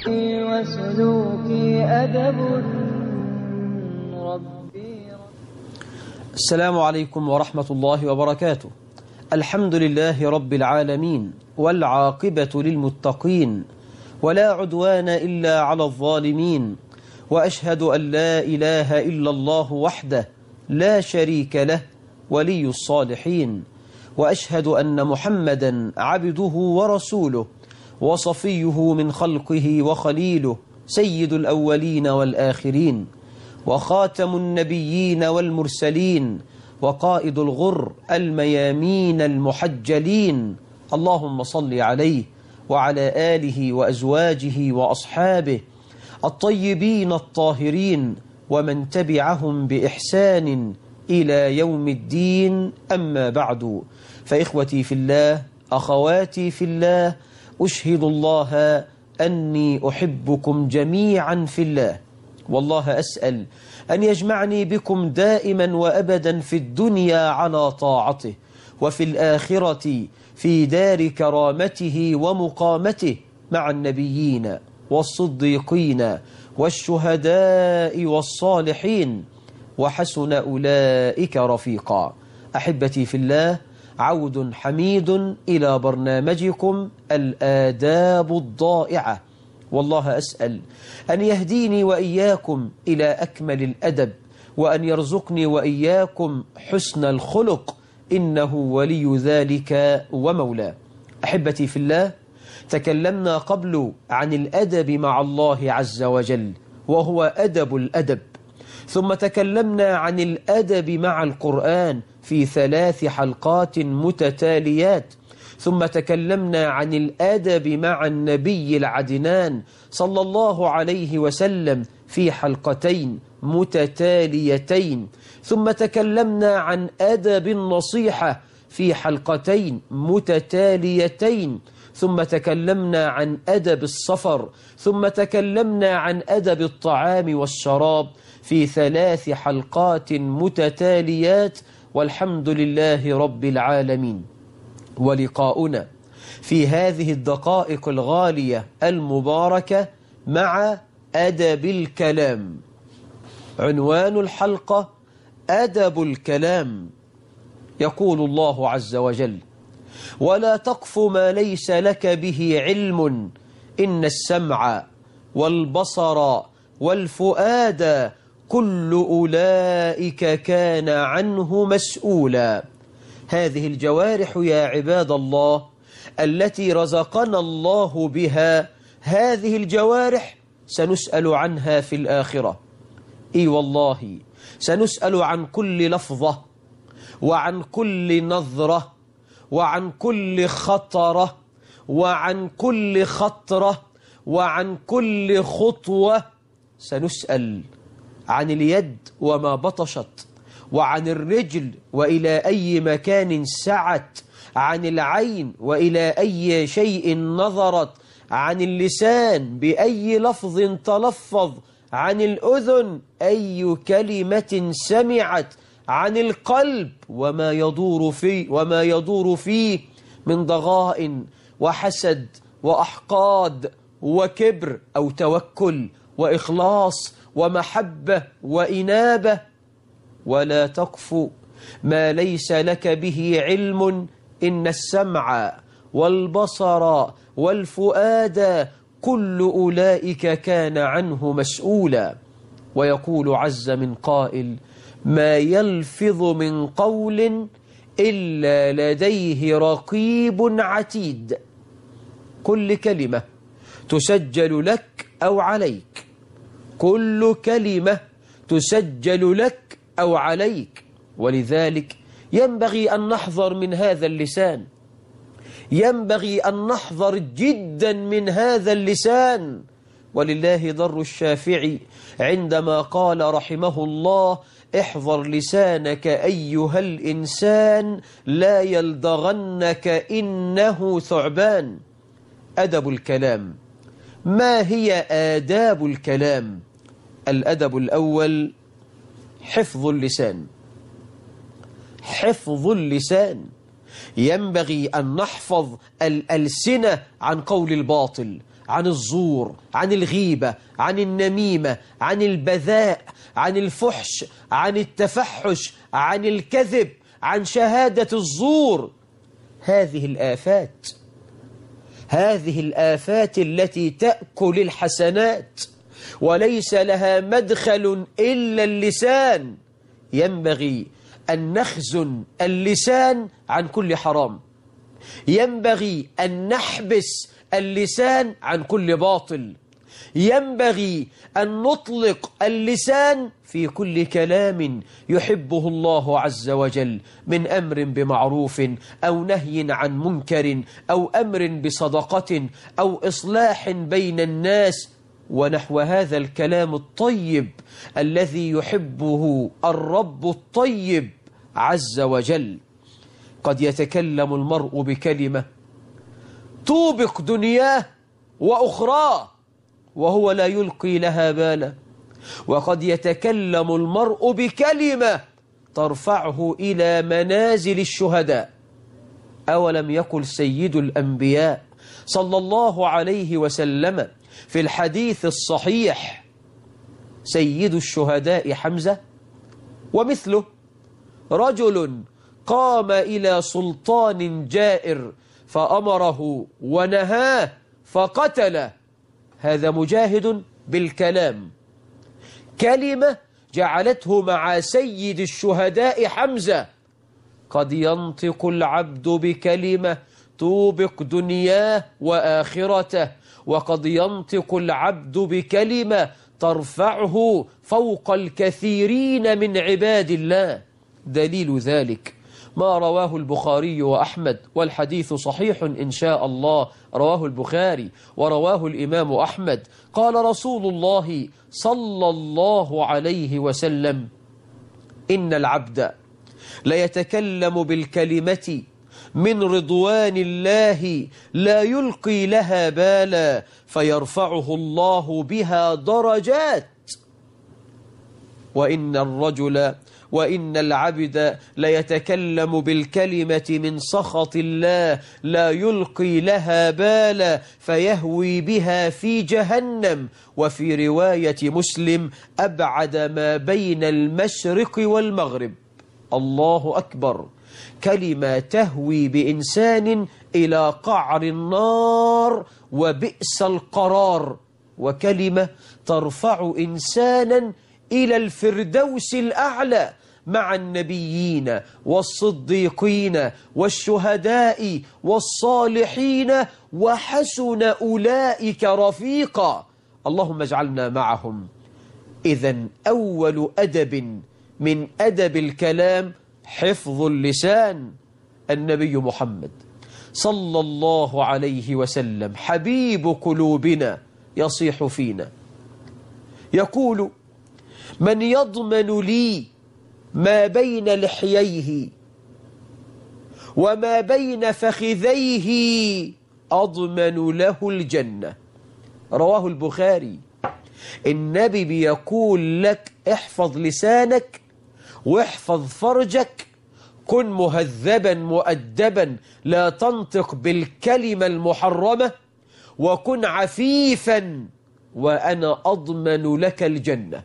وسلوكي أدب ربي. السلام عليكم ورحمة الله وبركاته. الحمد لله رب العالمين، والعاقبة للمتقين، ولا عدوان إلا على الظالمين، وأشهد أن لا إله إلا الله وحده لا شريك له ولي الصالحين، وأشهد أن محمدا عبده ورسوله وصفيه من خلقه وخليله، سيد الأولين والآخرين، وخاتم النبيين والمرسلين، وقائد الغر الميامين المحجلين. اللهم صل عليه وعلى آله وأزواجه وأصحابه الطيبين الطاهرين، ومن تبعهم بإحسان إلى يوم الدين. أما بعد، فإخوتي في الله، أخواتي في الله، أشهد الله أني أحبكم جميعا في الله، والله أسأل أن يجمعني بكم دائما وأبدا في الدنيا على طاعته، وفي الآخرة في دار كرامته ومقامته مع النبيين والصديقين والشهداء والصالحين، وحسن أولئك رفيقا. أحبتي في الله، عود حميد إلى برنامجكم الآداب الضائعة، والله أسأل أن يهديني وإياكم إلى أكمل الأدب، وأن يرزقني وإياكم حسن الخلق، إنه ولي ذلك ومولاه. أحبتي في الله، تكلمنا قبل عن الأدب مع الله عز وجل، وهو أدب الأدب، ثم تكلمنا عن الأدب مع القرآن في 3 حلقات متتاليات، ثم تكلمنا عن الأدب مع النبي العدنان صلى الله عليه وسلم في حلقتين متتاليتين، ثم تكلمنا عن أدب النصيحة في حلقتين متتاليتين، ثم تكلمنا عن أدب السفر، ثم تكلمنا عن أدب الطعام والشراب في 3 حلقات متتاليات، والحمد لله رب العالمين. ولقاؤنا في هذه الدقائق الغالية المباركة مع أدب الكلام. عنوان الحلقة أدب الكلام. يقول الله عز وجل: ولا تقف ما ليس لك به علم، إن السمع والبصر والفؤاد كل أولئك كان عنه مسؤولا. هذه الجوارح يا عباد الله التي رزقنا الله بها، هذه الجوارح سنسأل عنها في الآخرة. إي والله، سنسأل عن كل لفظة، وعن كل نظرة، وعن كل خطرة، وعن كل خطرة، وعن كل خطوة. سنسأل عن اليد وما بطشت، وعن الرجل وإلى أي مكان سعت، عن العين وإلى أي شيء نظرت، عن اللسان بأي لفظ تلفظ، عن الأذن أي كلمة سمعت، عن القلب وما يدور فيه من ضغائن وحسد وأحقاد وكبر أو توكل وإخلاص ومحبة وإنابة. ولا تقف ما ليس لك به علم، إن السمع والبصر والفؤاد كل أولئك كان عنه مسؤولا. ويقول عز من قائل: ما يلفظ من قول إلا لديه رقيب عتيد. كل كلمة تسجل لك أو عليك، كل كلمة تسجل لك أو عليك. ولذلك ينبغي أن نحذر من هذا اللسان، ينبغي أن نحذر جدا من هذا اللسان. ولله ضر الشافعي عندما قال رحمه الله: احذر لسانك أيها الإنسان لا يلدغنك إنه ثعبان. أدب الكلام. ما هي آداب الكلام؟ الأدب الأول حفظ اللسان. حفظ اللسان، ينبغي أن نحفظ الألسنة عن قول الباطل، عن الزور، عن الغيبة، عن النميمة، عن البذاء، عن الفحش، عن التفحش، عن الكذب، عن شهادة الزور. هذه الآفات التي تأكل الحسنات وليس لها مدخل إلا اللسان. ينبغي أن نخزن اللسان عن كل حرام، ينبغي أن نحبس اللسان عن كل باطل، ينبغي أن نطلق اللسان في كل كلام يحبه الله عز وجل من أمر بمعروف أو نهي عن منكر أو أمر بصدقة أو إصلاح بين الناس ونحو هذا الكلام الطيب الذي يحبه الرب الطيب عز وجل. قد يتكلم المرء بكلمة توبق دنياه وأخراه وهو لا يلقي لها بالا، وقد يتكلم المرء بكلمة ترفعه إلى منازل الشهداء. أولم يقل سيد الأنبياء صلى الله عليه وسلم في الحديث الصحيح: سيد الشهداء حمزة؟ ومثله رجل قام إلى سلطان جائر فأمره ونهاه فقتله، هذا مجاهد بالكلام، كلمة جعلته مع سيد الشهداء حمزة. قد ينطق العبد بكلمة توبق دنياه وآخرته، وقد ينطق العبد بكلمة ترفعه فوق الكثيرين من عباد الله. دليل ذلك ما رواه البخاري وأحمد، والحديث صحيح إن شاء الله، رواه البخاري ورواه الإمام أحمد. قال رسول الله صلى الله عليه وسلم: إن العبد ليتكلم بالكلمة من رضوان الله لا يلقي لها بالا فيرفعه الله بها درجات، وإن العبد ليتكلم بالكلمة من سخط الله لا يلقي لها بالا فيهوي بها في جهنم. وفي رواية مسلم: أبعد ما بين المشرق والمغرب. الله أكبر، كلمة تهوي بإنسان إلى قعر النار وبئس القرار، وكلمة ترفع إنسانا إلى الفردوس الأعلى مع النبيين والصديقين والشهداء والصالحين وحسن أولئك رفيقا. اللهم اجعلنا معهم. إذن أول أدب من أدب الكلام حفظ اللسان. النبي محمد صلى الله عليه وسلم حبيب قلوبنا يصيح فينا يقول: من يضمن لي ما بين لحييه وما بين فخذيه أضمن له الجنة. رواه البخاري. النبي بيقول لك: احفظ لسانك واحفظ فرجك، كن مهذبا مؤدبا، لا تنطق بالكلمة المحرمة، وكن عفيفا وأنا أضمن لك الجنة.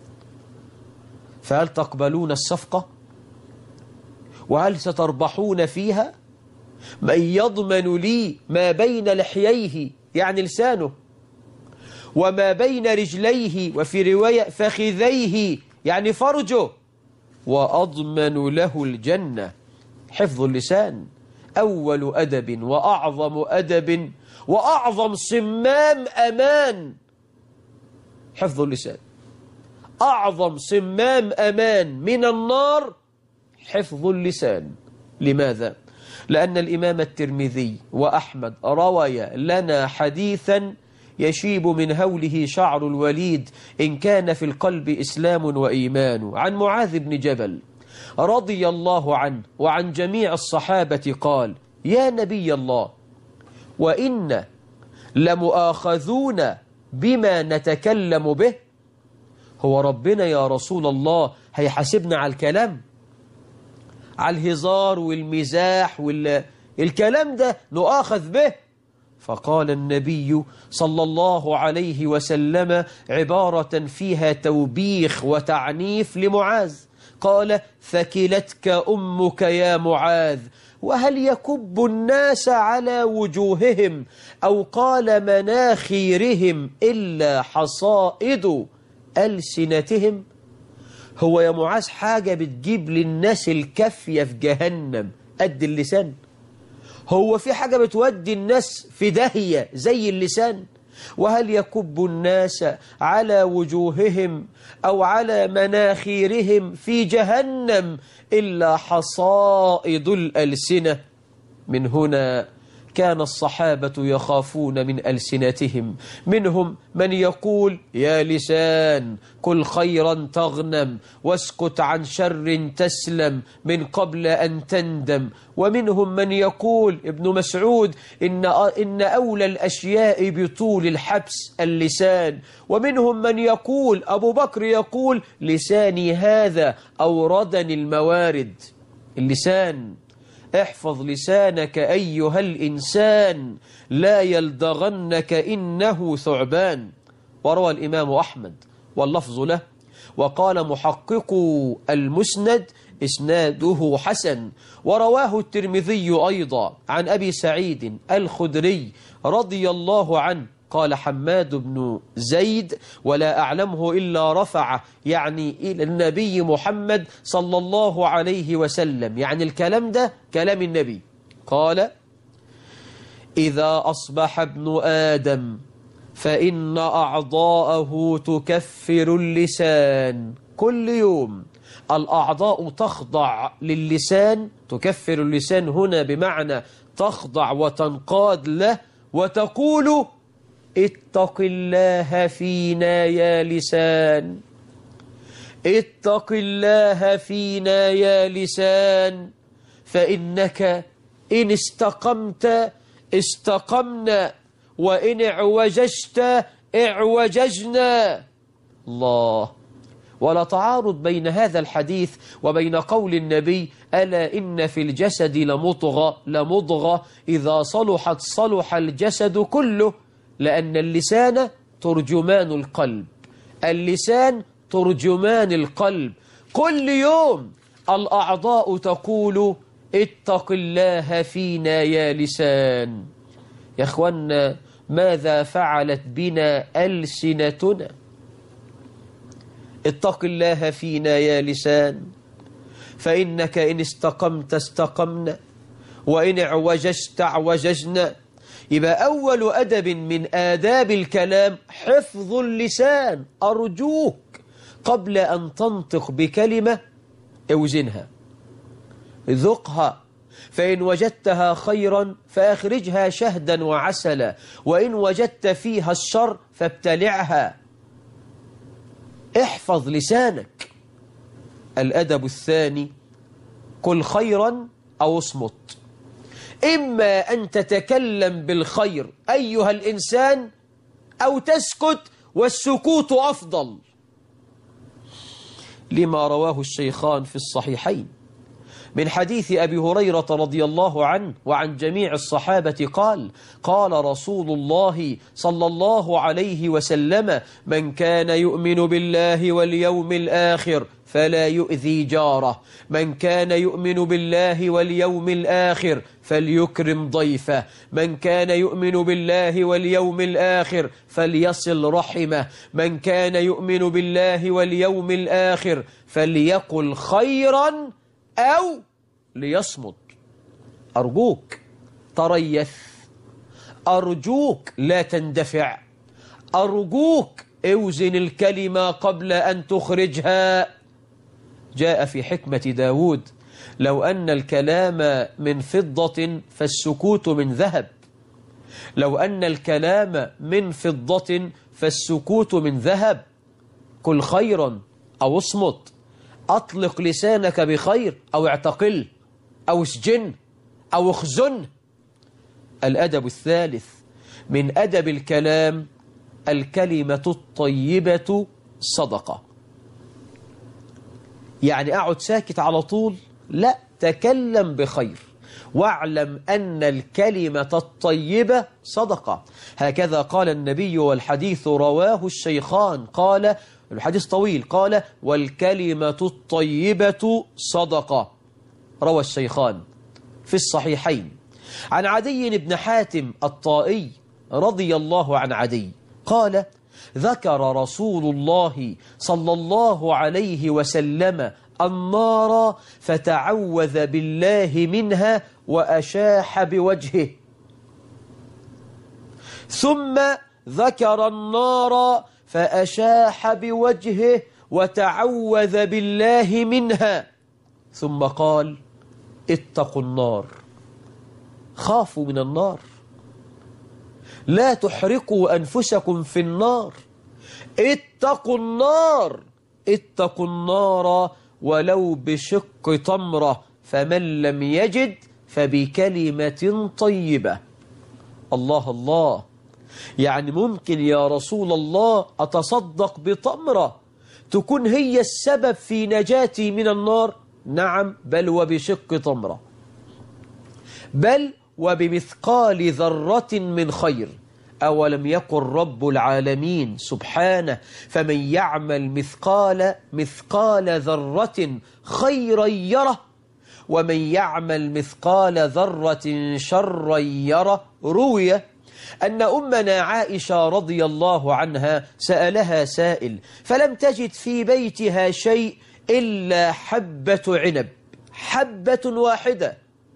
فهل تقبلون الصفقة؟ وهل ستربحون فيها؟ من يضمن لي ما بين لحييه يعني لسانه، وما بين رجليه، وفي رواية فخذيه يعني فرجه، وأضمن له الجنة. حفظ اللسان أول أدب وأعظم أدب وأعظم صمام أمان. حفظ اللسان أعظم صمام أمان من النار، حفظ اللسان. لماذا؟ لأن الإمام الترمذي وأحمد روي لنا حديثا يشيب من هوله شعر الوليد إن كان في القلب إسلام وإيمان، عن معاذ بن جبل رضي الله عنه وعن جميع الصحابة قال: يا نبي الله، وإن لمؤاخذون بما نتكلم به. هو ربنا يا رسول الله هيحاسبنا على الكلام، على الهزار والمزاح الكلام ده نؤاخذ به؟ فقال النبي صلى الله عليه وسلم عبارة فيها توبيخ وتعنيف لمعاذ، قال: ثكلتك أمك يا معاذ، وهل يكب الناس على وجوههم أو قال مناخيرهم إلا حصائد ألسنتهم؟ هو يا معاذ حاجة بتجيب للناس الكافية في جهنم قد اللسان؟ هو في حاجة بتودي الناس في داهية زي اللسان؟ وهل يكب الناس على وجوههم أو على مناخيرهم في جهنم إلا حصائد الألسنة؟ من هنا كان الصحابة يخافون من ألسنتهم، منهم من يقول: يا لسان كل خيرا تغنم واسكت عن شر تسلم من قبل أن تندم. ومنهم من يقول ابن مسعود: إن أولى الأشياء بطول الحبس اللسان. ومنهم من يقول أبو بكر يقول: لساني هذا أوردني الموارد. اللسان، احفظ لسانك أيها الإنسان لا يلدغنك إنه ثعبان. وروى الإمام أحمد واللفظ له، وقال محقق المسند: إسناده حسن. ورواه الترمذي أيضا عن أبي سعيد الخدري رضي الله عنه قال حماد بن زيد: ولا أعلمه إلا رفعه، يعني إلى النبي محمد صلى الله عليه وسلم، يعني الكلام ده كلام النبي. قال: إذا أصبح ابن آدم فإن أعضاءه تكفر اللسان. كل يوم الأعضاء تخضع للسان، تكفر اللسان هنا بمعنى تخضع وتنقاد له، وتقول: اتق الله فينا يا لسان، اتق الله فينا يا لسان، فإنك إن استقمت استقمنا، وإن اعوججت اعوججنا. الله! ولا تعارض بين هذا الحديث وبين قول النبي: ألا إن في الجسد لمضغة إذا صلحت صلح الجسد كله. لأن اللسان ترجمان القلب، اللسان ترجمان القلب. كل يوم الأعضاء تقول: اتق الله فينا يا لسان. يا أخوانا، ماذا فعلت بنا ألسنتنا؟ اتق الله فينا يا لسان، فإنك إن استقمت استقمنا، وإن اعوججت اعوججنا. يبقى أول أدب من آداب الكلام حفظ اللسان. أرجوك قبل أن تنطق بكلمة اوزنها، ذقها، فإن وجدتها خيرا فأخرجها شهدا وعسلا، وإن وجدت فيها الشر فابتلعها. احفظ لسانك. الأدب الثاني: قل خيرا أو اصمت. إما أن تتكلم بالخير أيها الإنسان، أو تسكت، والسكوت أفضل، لما رواه الشيخان في الصحيحين من حديث أبي هريرة رضي الله عنه وعن جميع الصحابة قال: قال رسول الله صلى الله عليه وسلم: من كان يؤمن بالله واليوم الآخر فلا يؤذي جاره، من كان يؤمن بالله واليوم الآخر فليكرم ضيفه، من كان يؤمن بالله واليوم الآخر فليصل رحمه، من كان يؤمن بالله واليوم الآخر فليقل خيرا أو ليصمت. أرجوك تريث، أرجوك لا تندفع، أرجوك اوزن الكلمة قبل أن تخرجها. جاء في حكمة داود: لو أن الكلام من فضة فالسكوت من ذهب، لو أن الكلام من فضة فالسكوت من ذهب. قل خيرا أو اصمت، أطلق لسانك بخير أو اعتقل أو اسجن أو اخزن. الأدب الثالث من أدب الكلام: الكلمة الطيبة صدقة. يعني أقعد ساكت على طول؟ لا، تكلم بخير. واعلم أن الكلمة الطيبة صدقة. هكذا قال النبي، والحديث رواه الشيخان، قال الحديث طويل، قال والكلمة الطيبة صدقة، روى الشيخان في الصحيحين. عن عدي بن حاتم الطائي رضي الله عن عدي قال ذكر رسول الله صلى الله عليه وسلم النار فتعوذ بالله منها وأشاح بوجهه، ثم ذكر النار فأشاح بوجهه وتعوذ بالله منها، ثم قال اتقوا النار، خافوا من النار، لا تحرقوا أنفسكم في النار، اتقوا النار، اتقوا النار ولو بشق تمرة، فمن لم يجد فبكلمة طيبة. الله الله، يعني ممكن يا رسول الله أتصدق بتمرة تكون هي السبب في نجاتي من النار؟ نعم، بل وبشق تمرة، بل وبمثقال ذرة من خير. أولم يقل رب العالمين سبحانه فمن يعمل مثقال ذرة خيرا يره ومن يعمل مثقال ذرة شرا يره. روي أن أمنا عائشة رضي الله عنها سألها سائل فلم تجد في بيتها شيء إلا حبة عنب، حبة واحدة،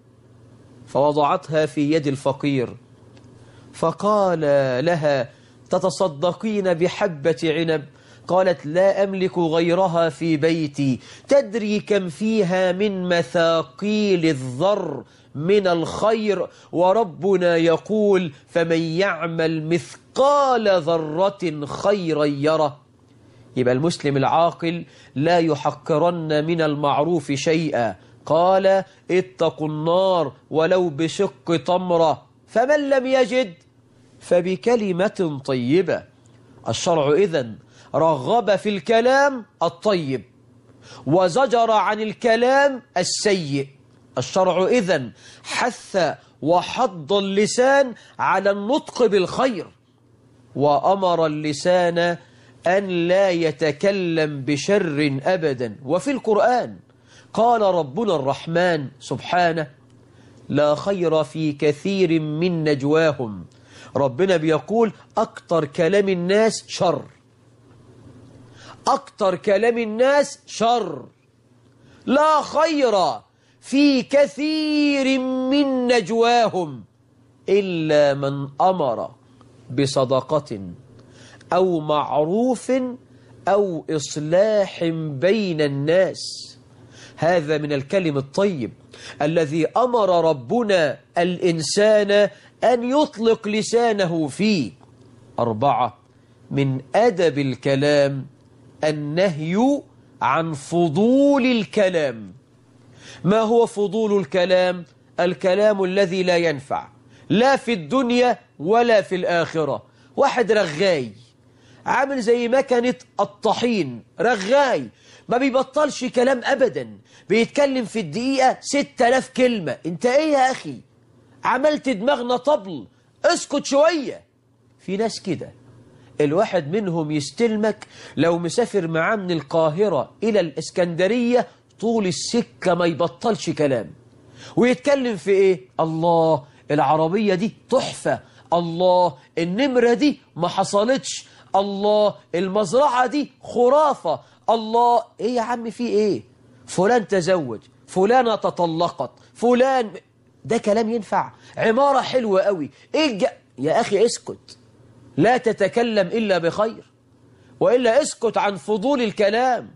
فوضعتها في يد الفقير، فقال لها تتصدقين بحبة عنب؟ قالت لا أملك غيرها في بيتي، تدري كم فيها من مثاقيل الذر من الخير، وربنا يقول فمن يعمل مثقال ذرة خيرا يره. يبقى المسلم العاقل لا يحقرن من المعروف شيئا. قال اتقوا النار ولو بشق تمرة، فمن لم يجد فبكلمة طيبة. الشرع إذن رغب في الكلام الطيب وزجر عن الكلام السيء. الشرع إذن حث وحض اللسان على النطق بالخير، وأمر اللسان أن لا يتكلم بشر أبدا. وفي القرآن قال ربنا الرحمن سبحانه لا خير في كثير من نجواهم. ربنا بيقول أكتر كلام الناس شر، أكتر كلام الناس شر. لا خير في كثير من نجواهم إلا من أمر بصدقة أو معروف أو إصلاح بين الناس. هذا من الكلم الطيب الذي أمر ربنا الإنسان أن يطلق لسانه فيه. 4 من أدب الكلام النهي عن فضول الكلام. ما هو فضول الكلام؟ الكلام الذي لا ينفع لا في الدنيا ولا في الآخرة. واحد رغاي عامل زي مكنة الطحين، رغاي ما بيبطلش كلام أبدا، بيتكلم في الدقيقة 6000 كلمة. انت ايه يا أخي؟ عملت دماغنا طبل، اسكت شوية. في ناس كده الواحد منهم يستلمك لو مسافر معاه من القاهرة إلى الإسكندرية طول السكة ما يبطلش كلام، ويتكلم في ايه؟ الله العربية دي تحفة، الله النمرة دي ما حصلتش، الله المزرعة دي خرافة، الله ايه يا عم في ايه؟ فلان تزوج، فلانة تطلقت، فلان. ده كلام ينفع؟ عمارة حلوة قوي، ايه يا اخي اسكت، لا تتكلم إلا بخير، وإلا اسكت عن فضول الكلام.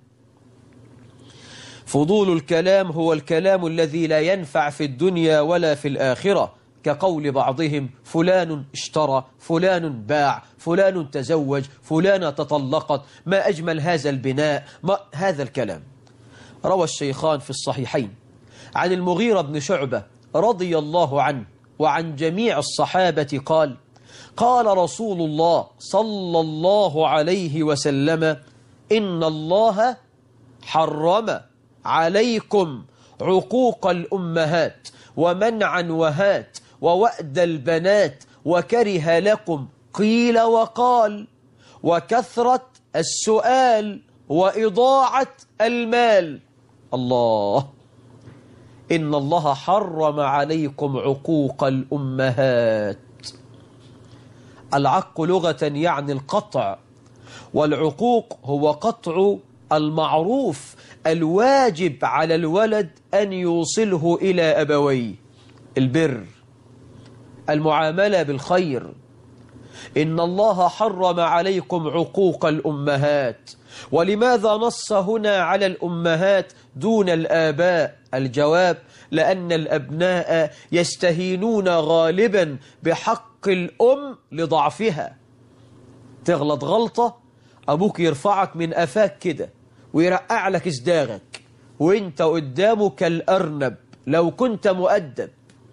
فضول الكلام هو الكلام الذي لا ينفع في الدنيا ولا في الآخرة، كقول بعضهم فلان اشترى، فلان باع، فلان تزوج، فلانة تطلقت، ما أجمل هذا البناء، ما هذا الكلام. روى الشيخان في الصحيحين عن المغيرة بن شعبة رضي الله عنه وعن جميع الصحابة قال قال رسول الله صلى الله عليه وسلم إن الله حرم عليكم عقوق الأمهات ومنعا وهات ووأد البنات وكره لكم قيل وقال وكثرة السؤال وإضاعة المال. الله، إن الله حرم عليكم عقوق الأمهات. العق لغة يعني القطع، والعقوق هو قطع المعروف الواجب على الولد أن يوصله إلى أبويه، البر، المعاملة بالخير. إن الله حرم عليكم عقوق الأمهات. ولماذا نص هنا على الأمهات دون الآباء؟ الجواب: لأن الأبناء يستهينون غالبا بحق الأم لضعفها. تغلط غلطة أبوك يرفعك من أفاك كده ويرقع لك إصداغك وإنت قدامه كالأرنب لو كنت مؤدب.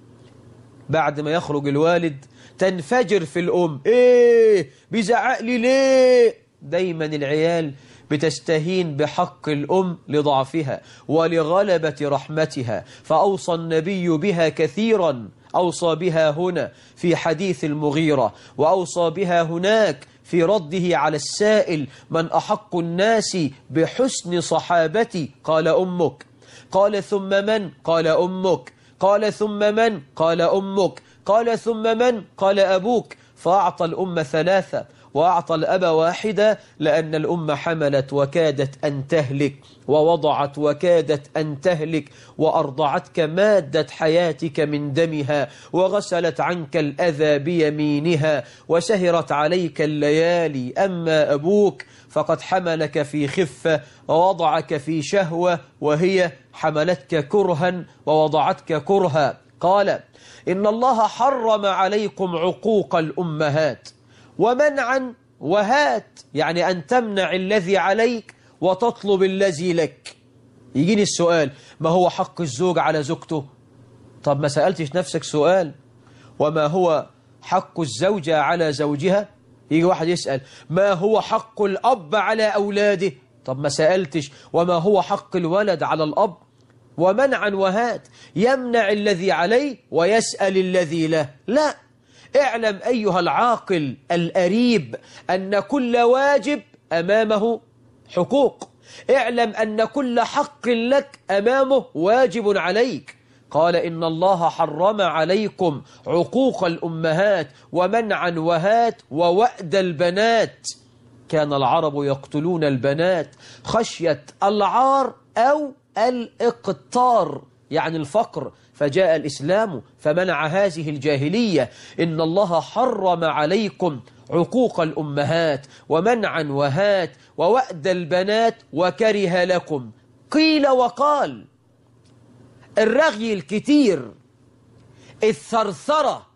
بعد ما يخرج الوالد تنفجر في الأم، إيه بيزعق لي ليه؟ دايما العيال بتستهين بحق الأم لضعفها ولغلبة رحمتها، فأوصى النبي بها كثيرا. أوصى بها هنا في حديث المغيرة، وأوصى بها هناك في رده على السائل: من أحق الناس بحسن صحابتي؟ قال أمك. قال ثم من؟ قال أمك. قال ثم من؟ قال أمك. قال ثم من؟ قال أبوك. فأعطى الأم ثلاثة وأعطى الأب واحدة، لأن الأم حملت وكادت أن تهلك، ووضعت وكادت أن تهلك، وأرضعتك مادة حياتك من دمها، وغسلت عنك الأذى بيمينها، وسهرت عليك الليالي. أما أبوك فقد حملك في خفة ووضعك في شهوة، وهي حملتك كرها ووضعتك كرها. قال: إن الله حرم عليكم عقوق الأمهات ومنعا وهات، يعني أن تمنع الذي عليك وتطلب الذي لك. يجيني السؤال: ما هو حق الزوج على زوجته؟ طب ما سألتش نفسك سؤال: وما هو حق الزوجة على زوجها؟ يجي واحد يسأل: ما هو حق الأب على أولاده؟ طب ما سألتش: وما هو حق الولد على الأب؟ ومنعا وهات، يمنع الذي عليه ويسأل الذي له. لا، اعلم أيها العاقل الأريب أن كل واجب أمامه حقوق. اعلم أن كل حق لك أمامه واجب عليك. قال: إن الله حرم عليكم عقوق الأمهات ومنعا وهات ووأد البنات. كان العرب يقتلون البنات خشية العار أو الإقطار، يعني الفقر، فجاء الإسلام فمنع هذه الجاهلية. إن الله حرم عليكم عقوق الأمهات ومنعا وهات ووأد البنات وكره لكم قيل وقال. الرغي الكتير، الثرثرة،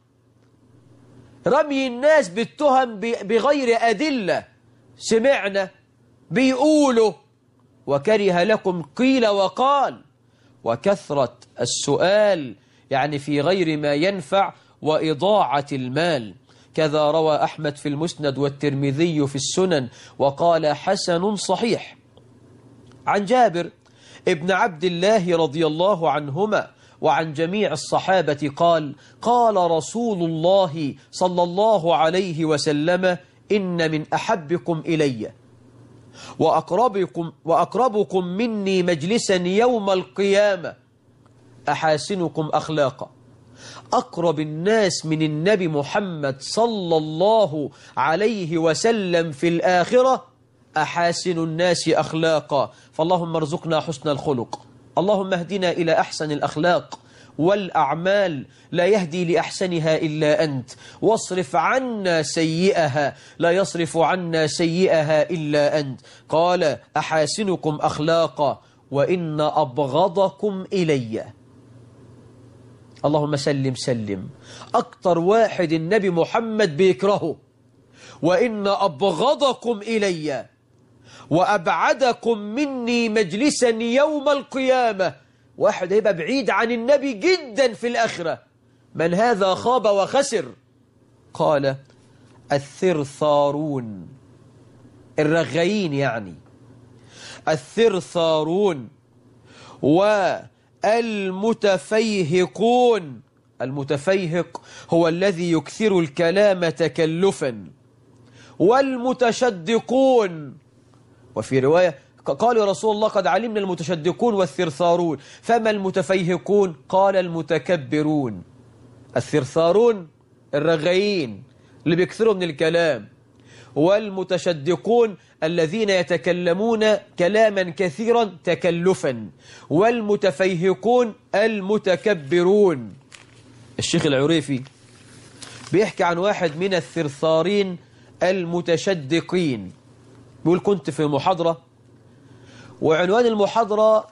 رمي الناس بالتهم بغير أدلة، سمعنا بيقولوا، وكره لكم قيل وقال. وكثرة السؤال، يعني في غير ما ينفع، وإضاعة المال. كذا روى أحمد في المسند والترمذي في السنن وقال: حسن صحيح. عن جابر ابن عبد الله رضي الله عنهما وعن جميع الصحابة قال: قال رسول الله صلى الله عليه وسلم: إن من أحبكم إلي وأقربكم مني مجلسا يوم القيامة أحاسنكم أخلاقا. أقرب الناس من النبي محمد صلى الله عليه وسلم في الآخرة أحاسن الناس أخلاقا. فاللهم ارزقنا حسن الخلق. اللهم اهدنا إلى أحسن الأخلاق والأعمال، لا يهدي لأحسنها إلا أنت، واصرف عنا سيئها، لا يصرف عنا سيئها إلا أنت. قال: أحاسنكم أخلاقا وإن أبغضكم إلي. اللهم سلم سلم. أكتر واحد النبي محمد بيكرهه: وإن أبغضكم إلي وأبعدكم مني مجلسا يوم القيامة. واحد هيبقى بعيد عن النبي جدا في الآخرة، من هذا خاب وخسر. قال: الثرثارون، الرغيين يعني، الثرثارون المتفيهقون. المتفيهق هو الذي يكثر الكلام تكلفا. والمتشدقون، وفي رواية قال يا رسول الله قد علمنا المتشدقون والثرثارون، فما المتفيهقون؟ قال المتكبرون. الثرثارون الرغيين اللي بيكثروا من الكلام، والمتشدقون الذين يتكلمون كلاما كثيرا تكلفا، والمتفيهقون المتكبرون. الشيخ العريفي بيحكي عن واحد من الثرثارين المتشدقين، بيقول كنت في محاضرة، وعنوان المحاضرة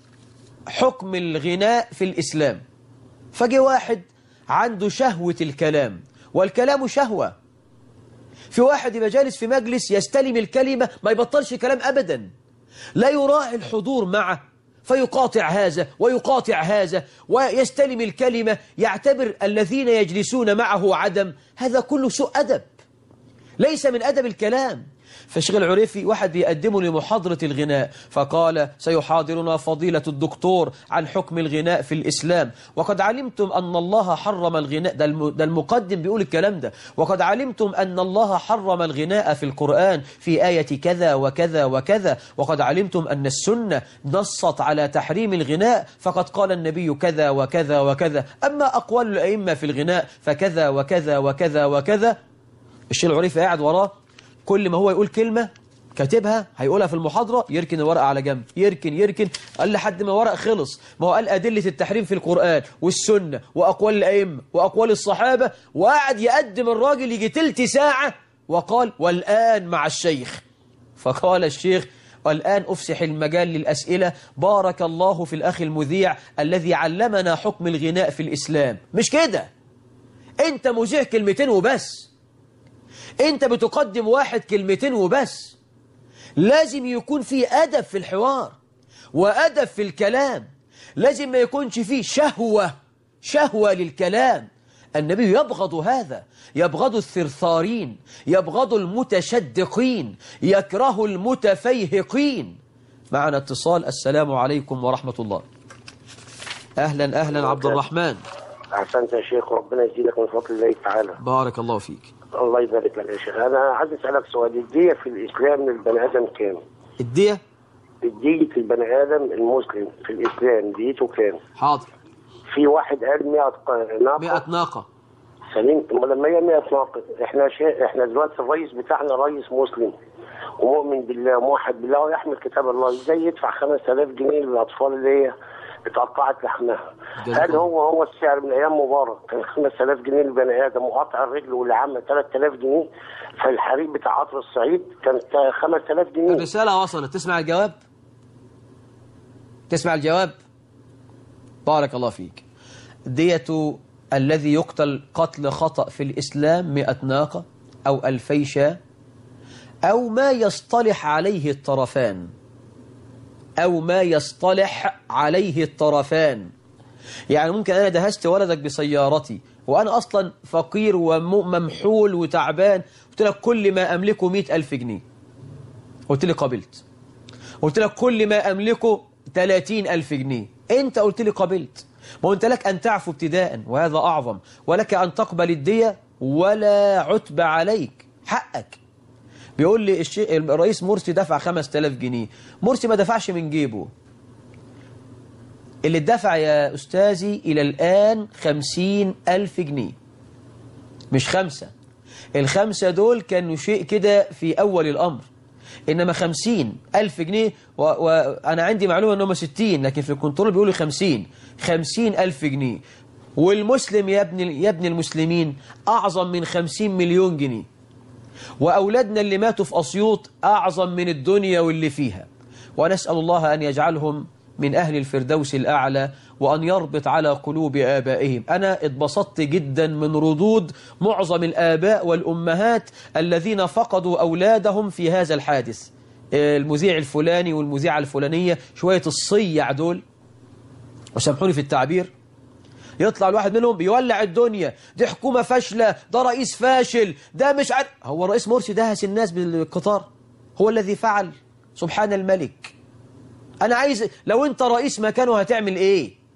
حكم الغناء في الإسلام. فجي واحد عنده شهوة الكلام، والكلام شهوة. في واحد يبقى جالس في مجلس يستلم الكلمة ما يبطلش كلام أبدا، لا يراعي الحضور معه، فيقاطع هذا ويقاطع هذا ويستلم الكلمة، يعتبر الذين يجلسون معه عدم. هذا كله سوء أدب، ليس من أدب الكلام. فالشيخ العريفي واحد بيقدمه لمحاضرة الغناء، فقال سيحاضرنا فضيلة الدكتور عن حكم الغناء في الإسلام، وقد علمتم أن الله حرم الغناء. ده المقدم بيقول الكلام ده. وقد علمتم أن الله حرم الغناء في القرآن في آية كذا وكذا وكذا، وقد علمتم أن السنة نصت على تحريم الغناء، فقد قال النبي كذا وكذا وكذا، أما أقوال الأئمة في الغناء فكذا وكذا وكذا وكذا. الشيخ العريفي قاعد وراه، كل ما هو يقول كلمة كاتبها هيقولها في المحاضرة، يركن الورقة على جنب، يركن قال لحد ما ورق خلص. ما هو قال أدلة التحريم في القرآن والسنة وأقوال الأئمة وأقوال الصحابة، وقعد يقدم الراجل يجي تلت ساعة، وقال والآن مع الشيخ. فقال الشيخ والآن أفسح المجال للأسئلة. بارك الله في الأخ المذيع الذي علمنا حكم الغناء في الإسلام. مش كده، أنت مذيع كلمتين وبس، أنت بتقدم واحد كلمتين وبس. لازم يكون في أدب في الحوار وأدب في الكلام، لازم ما يكونش فيه شهوة للكلام. النبي يبغض هذا، يبغض الثرثارين، يبغض المتشدقين، يكره المتفيهقين. معنا اتصال. السلام عليكم ورحمة الله. أهلا عبد الرحمن. أحسنت يا شيخ، ربنا يزيدك من فضل الله تعالى. بارك الله فيك. الله يبارك لك يا شيخ. أنا عايز أسألك سؤال. الدية في الإسلام للبني آدم كام؟ الدية البني آدم المسلم في الإسلام ديته كام؟ حاضر. في واحد قال 100 ناقة. 100 ناقة. سليم. لما هي 100 ناقة، احنا دلوقتي الرئيس بتاعنا رئيس مسلم ومؤمن بالله وموحد بالله ويحمل كتاب الله، ازاي يدفع 5000 جنيه للأطفال اللي هي اتقطعت لحمها؟ هل هو السعر من ايام مبارك كان 5000 جنيه للبني ادم وقطع الرجل والعامه 3000 جنيه، فالحريق بتاع قطر الصعيد كانت 5000 جنيه. الرساله وصلت. تسمع الجواب؟ تسمع الجواب؟ بارك الله فيك. دية الذي يقتل قتل خطأ في الإسلام 100 ناقة أو 2000 شاة، أو ما يصطلح عليه الطرفان، أو ما يصطلح عليه الطرفان. يعني ممكن أنا دهست ولدك بسيارتي وأنا أصلا فقير وممحول وتعبان، قلت لك كل ما أملكه 100,000 جنيه، قلت لي قبلت. قلت لك كل ما أملكه 30,000 جنيه، أنت قلت لي قبلت. ما أنت لك أن تعفو ابتداء وهذا أعظم، ولك أن تقبل الدية ولا عتب عليك، حقك. بيقول لي الرئيس مرسي دفع 5000 جنيه. مرسي ما دفعش من جيبه. اللي دفع يا أستاذي إلى الآن 50,000 جنيه، مش 5. ال5 دول كانوا شيء كده في أول الأمر، إنما 50,000 جنيه وأنا عندي معلومة أنهم 60، لكن في الكنترول بيقولوا 50,000 جنيه. والمسلم يا ابن المسلمين أعظم من 50 مليون جنيه، وأولادنا اللي ماتوا في أسيوط أعظم من الدنيا واللي فيها. ونسأل الله أن يجعلهم من أهل الفردوس الأعلى، وأن يربط على قلوب آبائهم. أنا اتبسطت جدا من ردود معظم الآباء والأمهات الذين فقدوا أولادهم في هذا الحادث. المذيع الفلاني والمذيعة الفلانية، شوية الصيع دول، وسامحوني في التعبير، يطلع الواحد منهم بيولع الدنيا، دي حكومة فاشلة، ده رئيس فاشل، ده مش عارف. هو الرئيس مرسي دهس الناس بالقطار؟ هو الذي فعل؟ سبحان الملك. أنا عايز، لو أنت رئيس مكانه هتعمل إيه؟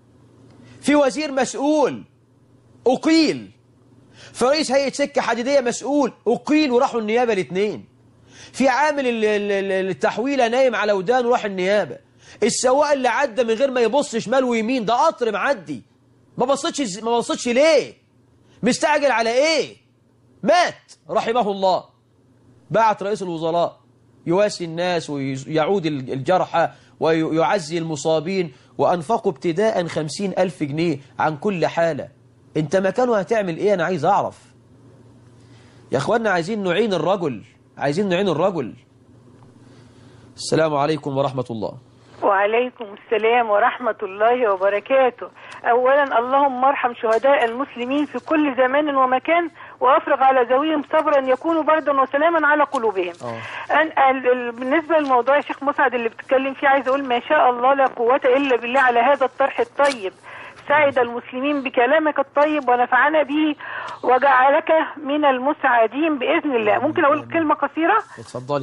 في وزير مسؤول أقيل، في رئيس هيئة سكة حديدية مسؤول أقيل وراحوا النيابة الاثنين، في عامل التحويلة نايم على ودان وراح النيابة، السواق اللي عدى من غير ما يبص شمال ويمين، ده قطر معدي ما بصتش ليه؟ مستعجل على ايه؟ مات رحمه الله. بعت رئيس الوزراء يواسي الناس ويعود الجرحى ويعزي المصابين، وأنفقوا ابتداء 50,000 جنيه عن كل حالة. انت مكانه هتعمل ايه؟ انا عايز اعرف يا اخوانا. عايزين نعين الرجل، عايزين نعين الرجل. السلام عليكم ورحمة الله. وعليكم السلام ورحمة الله وبركاته. أولا اللهم ارحم شهداء المسلمين في كل زمان ومكان، وأفرغ على ذويهم صبرا يكونوا بردا وسلاما على قلوبهم. بالنسبة للموضوع يا شيخ مسعد اللي بتتكلم فيه، عايز أقول ما شاء الله لا قوة إلا بالله على هذا الطرح الطيب. سعد المسلمين بكلامك الطيب ونفعنا به وجعلك من المسعدين بإذن الله. ممكن أقول كلمة قصيرة؟ اتفضلي.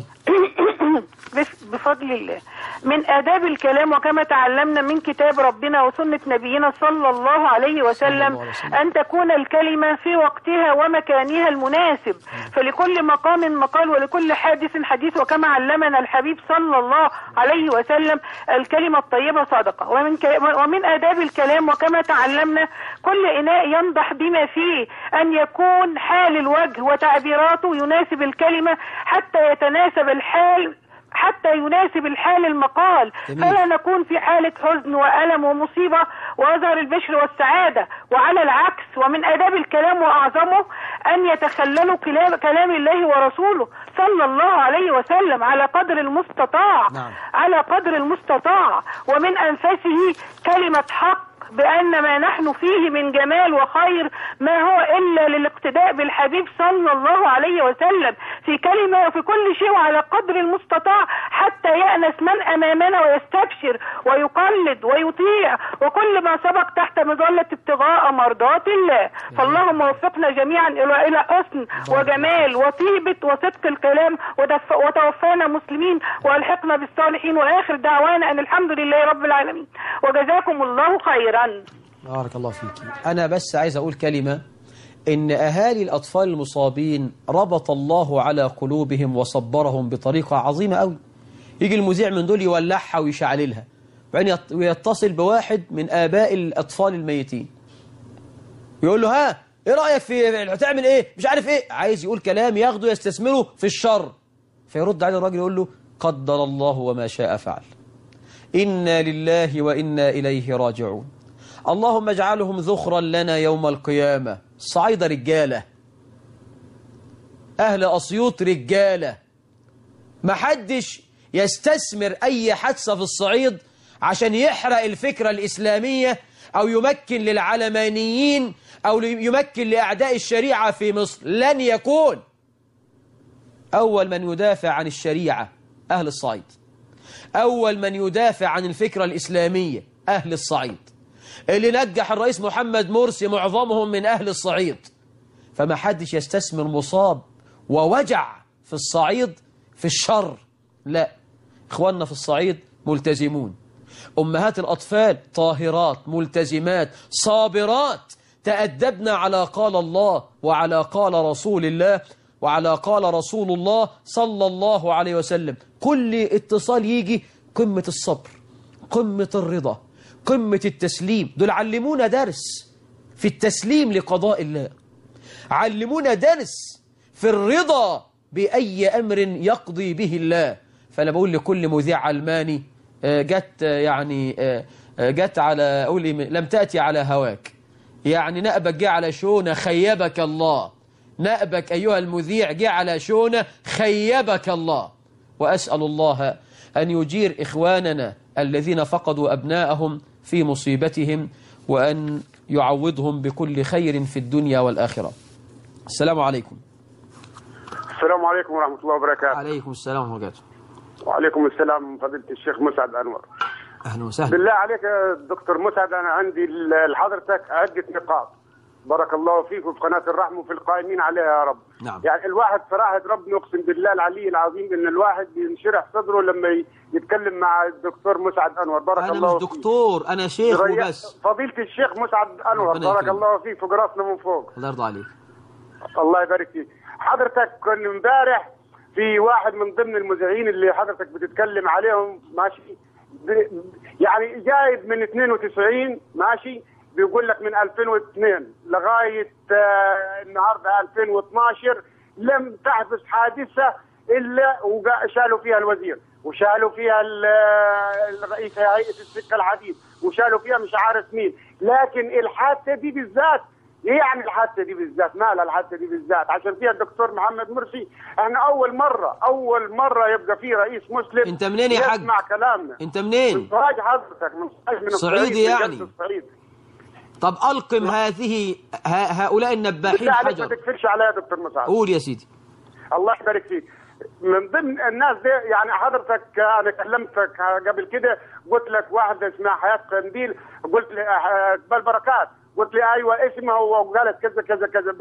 بفضل الله. من آداب الكلام وكما تعلمنا من كتاب ربنا وسنة نبينا صلى الله عليه وسلم أن تكون الكلمة في وقتها ومكانها المناسب، فلكل مقام مقال ولكل حادث حديث، وكما علمنا الحبيب صلى الله عليه وسلم الكلمة الطيبة صدقة. ومن آداب الكلام وكما تعلمنا كل إناء ينضح بما فيه أن يكون حال الوجه وتعبيراته يناسب الكلمة حتى يناسب الحال المقال، فلا نكون في حالة حزن وألم ومصيبة ويظهر البشر والسعادة، وعلى العكس. ومن آداب الكلام وأعظمه أن يتخللوا كلام الله ورسوله صلى الله عليه وسلم على قدر المستطاع. على قدر المستطاع. ومن أنفسه كلمة حق بأن ما نحن فيه من جمال وخير ما هو إلا للاقتداء بالحبيب صلى الله عليه وسلم في كلمة وفي كل شيء، وعلى قدر المستطاع حتى يأنس من أمامنا ويستبشر ويقلد ويطيع، وكل ما سبق تحت مظلة ابتغاء مرضات الله. فاللهم وفقنا جميعا إلى حسن وجمال وطيبة وصدق الكلام، وتوفانا مسلمين والحقنا بالصالحين، وآخر دعوانا أن الحمد لله رب العالمين، وجزاكم الله خيرا. بارك الله فيك. أنا بس عايز أقول كلمة، إن أهالي الأطفال المصابين ربط الله على قلوبهم وصبرهم بطريقة عظيمة قوي. يجي المذيع من دول يولعها ويشعللها، ويتصل بواحد من آباء الأطفال الميتين يقول له ها إيه رأيك في هتعمل إيه مش عارف إيه، عايز يقول كلام ياخده يستثمره في الشر، فيرد عليه الراجل يقول له قدر الله وما شاء فعل، إنا لله وإنا إليه راجعون، اللهم اجعلهم ذخرا لنا يوم القيامة. الصعيدة رجالة، أهل أسيوط رجالة، محدش يستثمر أي حادثة في الصعيد عشان يحرق الفكرة الإسلامية أو يمكن للعلمانيين أو يمكن لأعداء الشريعة في مصر. لن يكون. أول من يدافع عن الشريعة أهل الصعيد، أول من يدافع عن الفكرة الإسلامية أهل الصعيد، اللي نجح الرئيس محمد مرسي معظمهم من أهل الصعيد. فما حدش يستثمر مصاب ووجع في الصعيد في الشر، لا، إخواننا في الصعيد ملتزمون، أمهات الأطفال طاهرات ملتزمات صابرات، تأدبنا على قال الله وعلى قال رسول الله وعلى قال رسول الله صلى الله عليه وسلم. كل اتصال يجي قمة الصبر، قمة الرضا، قمة التسليم. دول علمونا درس في التسليم لقضاء الله، علمونا درس في الرضا بأي أمر يقضي به الله. فأنا بقول لكل مذيع علماني جت على أقول لم تأتي على هواك، يعني نأبك جه على شونة خيبك الله، نأبك أيها المذيع جه على شونة خيبك الله. وأسأل الله أن يجير إخواننا الذين فقدوا أبناءهم في مصيبتهم، وأن يعوضهم بكل خير في الدنيا والآخرة. السلام عليكم. السلام عليكم ورحمة الله وبركاته. عليكم السلام ورحمة الله وبركاته. وعليكم السلام فضيلة الشيخ مسعد أنور. أهلا وسهلا. بالله عليك يا دكتور مسعد، أنا عندي لحضرتك عدة نقاط. بارك الله فيك وفي قناة الرحمة وفي القائمين عليها يا رب. نعم. يعني الواحد صراحة ربنا يقسم بالله العلي العظيم إن الواحد ينشرح صدره لما يتكلم مع الدكتور مسعد أنور. بارك أنا الله مش فيك. دكتور، أنا شيخ وبس. فضيلة الشيخ مسعد أنور ربنا بارك يكرمك. الله فيك فوق راسنا من فوق. الله يرضى عليك. الله يبارك فيك. حضرتك كان امبارح في واحد من ضمن المذيعين اللي حضرتك بتتكلم عليهم ماشي يعني جايب من 92 ماشي، بيقول لك من 2002 لغايه النهارده 2012 لم تحدث حادثه الا وشالوا فيها الوزير وشالوا فيها الرئيس هيئه السكه الحديد وشالوا فيها مش عارف مين، لكن الحادثه دي بالذات يعني الحادثه دي بالذات مالها الحادثه دي بالذات عشان فيها الدكتور محمد مرسي. احنا اول مره يبقى فيه رئيس مسلم. انت منين يا حاج؟ يسمع كلامنا. انت منين؟ من صراج حضرتك من صعيدي يعني. الصعيد. طب ألقم هؤلاء النباحين حجر. ما تكفرش عليا يا دكتور مسعد. قول يا سيدي. الله يبارك فيك. من ضمن الناس دي يعني حضرتك انا كلمتك قبل كده قلت لك واحده اسمها حياه قنديل، قلت لي اقبال بركات، قلت لي ايوه اسمها وقالت كذا كذا كذا.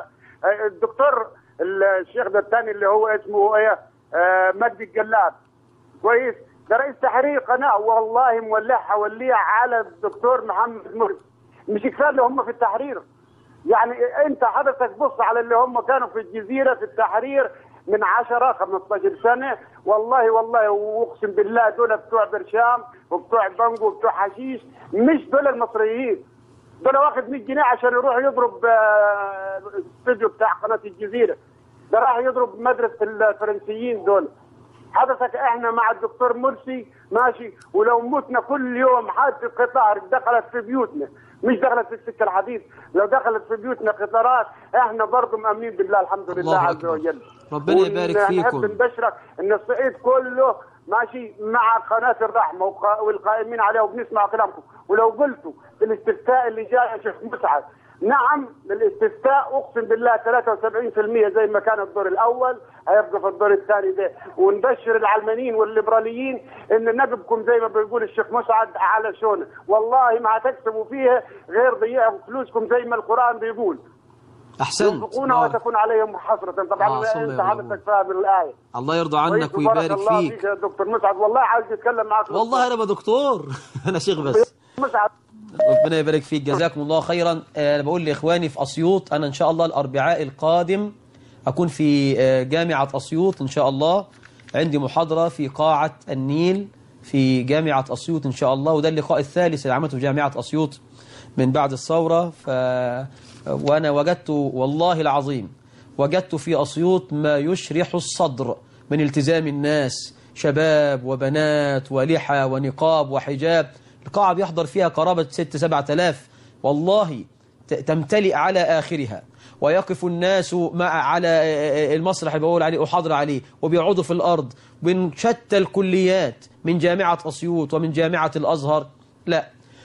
الدكتور الشيخ ده الثاني اللي هو اسمه ايه مجدي الجلاد كويس، ده رئيس تحرير قناه والله مولعها وليها على الدكتور محمد مرسي. مش كفايه اللي هم في التحرير، يعني انت حضرتك بص على اللي هم كانوا في الجزيره في التحرير من 10 15 سنه، والله واقسم بالله دول بتوع برشام وبتوع بنجو وبتوع حشيش، مش دول المصريين. دول واخد 100 جنيه عشان يروح يضرب الاستوديو بتاع قناه الجزيره، ده راح يضرب مدرسه الفرنسيين دول. حضرتك احنا مع الدكتور مرسي ماشي، ولو متنا كل يوم حادثه قطار دخلت في بيوتنا، مش دخلت في السكه الحديد، لو دخلت في بيوتنا قطارات احنا برضه مامنين بالله الحمد لله عز وجل. ربنا يبارك فيكم. نحب نبشرك ان الصعيد كله ماشي مع قناه الرحمه والقائمين عليها وبنسمع كلامكم، ولو قلتوا الاستفتاء اللي جاي يا شيخ مسعد نعم الاستفتاء اقسم بالله 73% زي ما كان الدور الاول هيبقى في الدور الثاني ده، ونبشر العلمانيين والليبراليين ان نجبكم زي ما بيقول الشيخ مسعد على شونه، والله ما هتكسبوا فيها غير ضياع فلوسكم زي ما القران بيقول. احسنت. ينفقون وتكون عليهم حسرة. طبعا انت حضرتك فاهم الايه. الله يرضى عنك ويبارك فيك. الله فيك يا دكتور مسعد، والله عايز اتكلم معك. والله انا ما دكتور انا شيخ بس. مسعد ربنا يبارك فيك، جزاكم الله خيرا. انا بقول لاخواني في اسيوط انا ان شاء الله الاربعاء القادم اكون في جامعه اسيوط ان شاء الله، عندي محاضره في قاعه النيل في جامعه اسيوط ان شاء الله، وده اللقاء الثالث اللي عملته في جامعه اسيوط من بعد الثوره. وانا وجدت والله العظيم وجدت في اسيوط ما يشرح الصدر من التزام الناس، شباب وبنات ولحى ونقاب وحجاب. القاعة بيحضر فيها قرابة 6-7 آلاف، والله تمتلئ على آخرها، ويقف الناس على المسرح اللي بقول عليه أحاضر عليه، وبيقعدوا في الأرض من شتى الكليات من جامعة أسيوط ومن جامعة الأزهر. لا،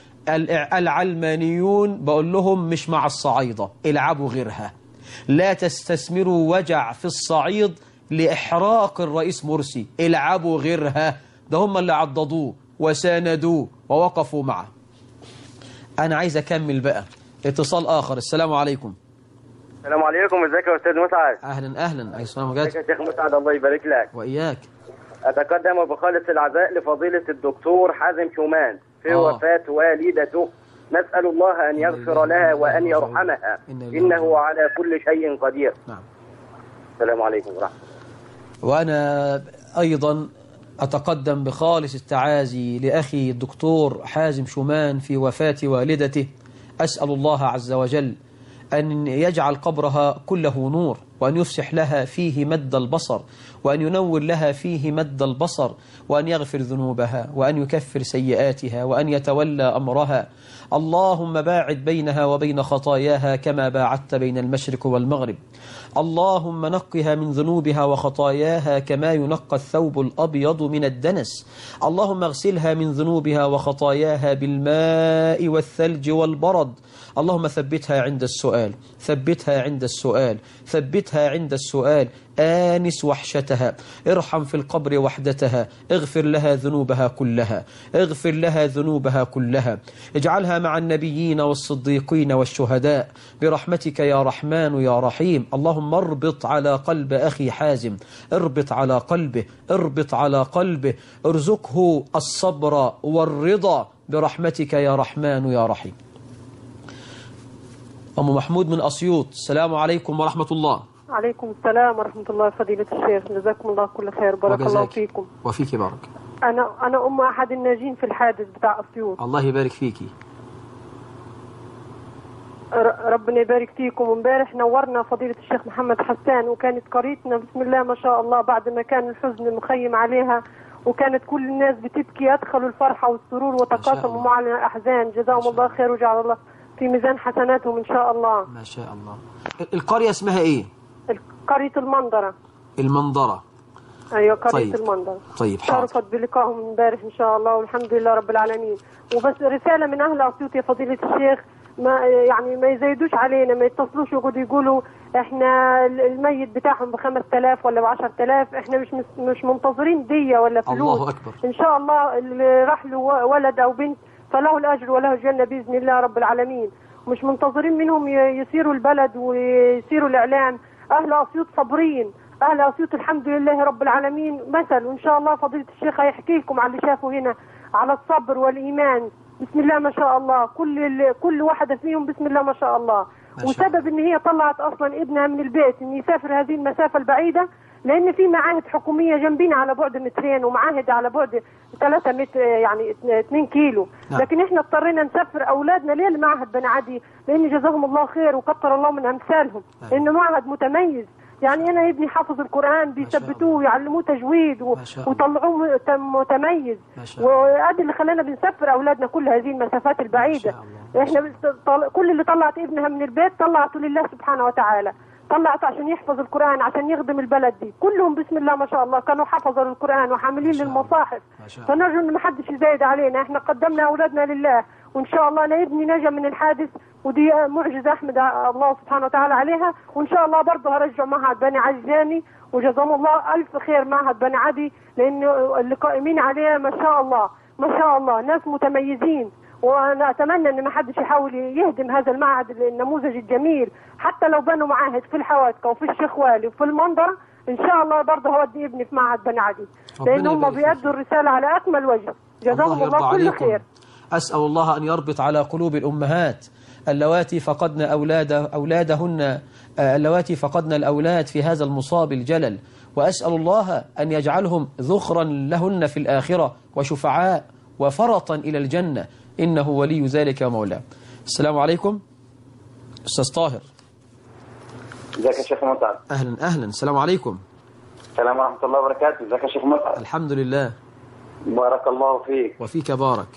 العلمانيون بقول لهم مش مع الصعيدة، العبوا غيرها، لا تستثمروا وجع في الصعيد لإحراق الرئيس مرسي، العبوا غيرها، ده هم اللي عضدوه وساندوه ووقفوا معه. أنا عايز أكمل بقى اتصال آخر. السلام عليكم. السلام عليكم، ازيك يا أستاذ مسعد؟ أهلا عليه السلام عليكم. ازيك يا شيخ مسعد، الله يبارك لك. وإياك. أتقدم بخالص العزاء لفضيلة الدكتور حازم شومان في وفاة والدته، نسأل الله أن يغفر لها وأن يرحمها إنه على كل شيء قدير. نعم. السلام عليكم ورحمة الله. وأنا أيضا أتقدم بخالص التعازي لأخي الدكتور حازم شومان في وفاة والدته، أسأل الله عز وجل أن يجعل قبرها كله نور، وأن يفسح لها فيه مد البصر، وأن ينور لها فيه مد البصر، وأن يغفر ذنوبها، وأن يكفر سيئاتها، وأن يتولى أمرها. اللهم باعد بينها وبين خطاياها كما باعدت بين المشرق والمغرب. اللهم نقها من ذنوبها وخطاياها كما ينقى الثوب الأبيض من الدنس. اللهم اغسلها من ذنوبها وخطاياها بالماء والثلج والبرد. اللهم ثبتها عند السؤال، ثبتها عند السؤال، ثبتها ثبتها عند السؤال، آنس وحشتها، ارحم في القبر وحدتها، اغفر لها ذنوبها كلها، اغفر لها ذنوبها كلها، اجعلها مع النبيين والصديقين والشهداء برحمتك يا رحمن يا رحيم. اللهم اربط على قلب أخي حازم، اربط على قلبه، اربط على قلبه، ارزقه الصبر والرضا برحمتك يا رحمن يا رحيم. أم محمود من أسيوط، السلام عليكم ورحمة الله. عليكم السلام ورحمة الله فضيلة الشيخ، جزاكم الله كل خير، بارك الله فيكم. وفيك بارك. أنا أم أحد الناجين في الحادث بتاع أسيوط. الله يبارك فيكي. ربنا يبارك فيكم. وامبارح نورنا فضيلة الشيخ محمد حسان، وكانت قريتنا بسم الله ما شاء الله بعد ما كان الحزن مخيم عليها، وكانت كل الناس بتبكي، يدخلوا الفرحة والسرور وتقاسموا معنا الأحزان. جزاهم الله خير وجعل الله في ميزان حسناتهم إن شاء الله. ما شاء الله. القرية اسمها إيه؟ قرية المنظرة. المنظرة. أيوة قرية طيب. المنظرة. طيب حاضر. شرفت بلقائهم امبارح إن شاء الله، والحمد لله رب العالمين. وبس رسالة من أهل أسيوط يا فضيلة الشيخ، ما يزيدوش علينا، ما يتصلوش يقولوا احنا الميت بتاعهم ب5000 ولا ب10000، احنا مش منتظرين دية ولا فلوس. الله أكبر. ان شاء الله اللي راح له ولد او بنت فله الاجر وله الجنة باذن الله رب العالمين. مش منتظرين منهم يسيروا البلد ويسيروا الاعلام. اهل اسيوط صابرين، اهل اسيوط الحمد لله رب العالمين مثل. وان شاء الله فضيلة الشيخ هيحكي لكم على اللي شافوا هنا على الصبر والايمان. بسم الله ما شاء الله، كل واحدة فيهم بسم الله ما شاء الله. وسبب ان هي طلعت اصلا ابنها من البيت ان يسافر هذه المسافة البعيدة، لان في معاهد حكومية جنبينا على بعد 2 متر، ومعاهد على بعد 3 متر يعني 2 كيلو. لكن احنا اضطرينا نسافر اولادنا ليه لمعهد بني عدي، لان جزاهم الله خير وكتر الله من امثالهم. لانه معهد متميز. يعني انا ابني حافظ القرآن، بيثبتوه ويعلموه تجويد ويطلعوه متميز. وادي اللي خلانا بنسافر اولادنا كل هذه المسافات البعيدة. احنا كل اللي طلعت ابنها من البيت طلعته لله سبحانه وتعالى، طلعته عشان يحفظ القرآن، عشان يخدم البلد دي. كلهم بسم الله ما شاء الله كانوا حفظوا القرآن وحاملين للمصاحف. فنرجو ان ما حدش يزايد علينا، احنا قدمنا اولادنا لله. وان شاء الله انا ابني نجا من الحادث، ودي معجزة احمد الله سبحانه وتعالى عليها. وان شاء الله برضه هرجع معهد بني عدي ثاني، وجزاهم الله الف خير معهد بني عدي، لان اللي قائمين عليه ما شاء الله ما شاء الله ناس متميزين. وانا اتمنى ان ما حدش يحاول يهدم هذا المعهد النموذج الجميل. حتى لو بنوا معاهد في الحوادث وفي الشيخ والي وفي المنظر، ان شاء الله برضه هودي ابني في معهد بني عدي، لان هم بيأدوا الرسالة على اكمل وجه. جزاهم الله كل خير. أسأل الله أن يربط على قلوب الأمهات اللواتي فقدن أولادهن، اللواتي فقدن الأولاد في هذا المصاب الجلل، وأسأل الله أن يجعلهم ذخرا لهن في الآخرة وشفعاء وفرطا إلى الجنة، إنه ولي ذلك ومولاه. السلام عليكم أستاذ طاهر. ازيك يا شيخ مسعد؟ أهلا أهلا. السلام عليكم. السلام ورحمة الله وبركاته. ازيك يا شيخ مسعد؟ الحمد لله. بارك الله فيك. وفيك بارك.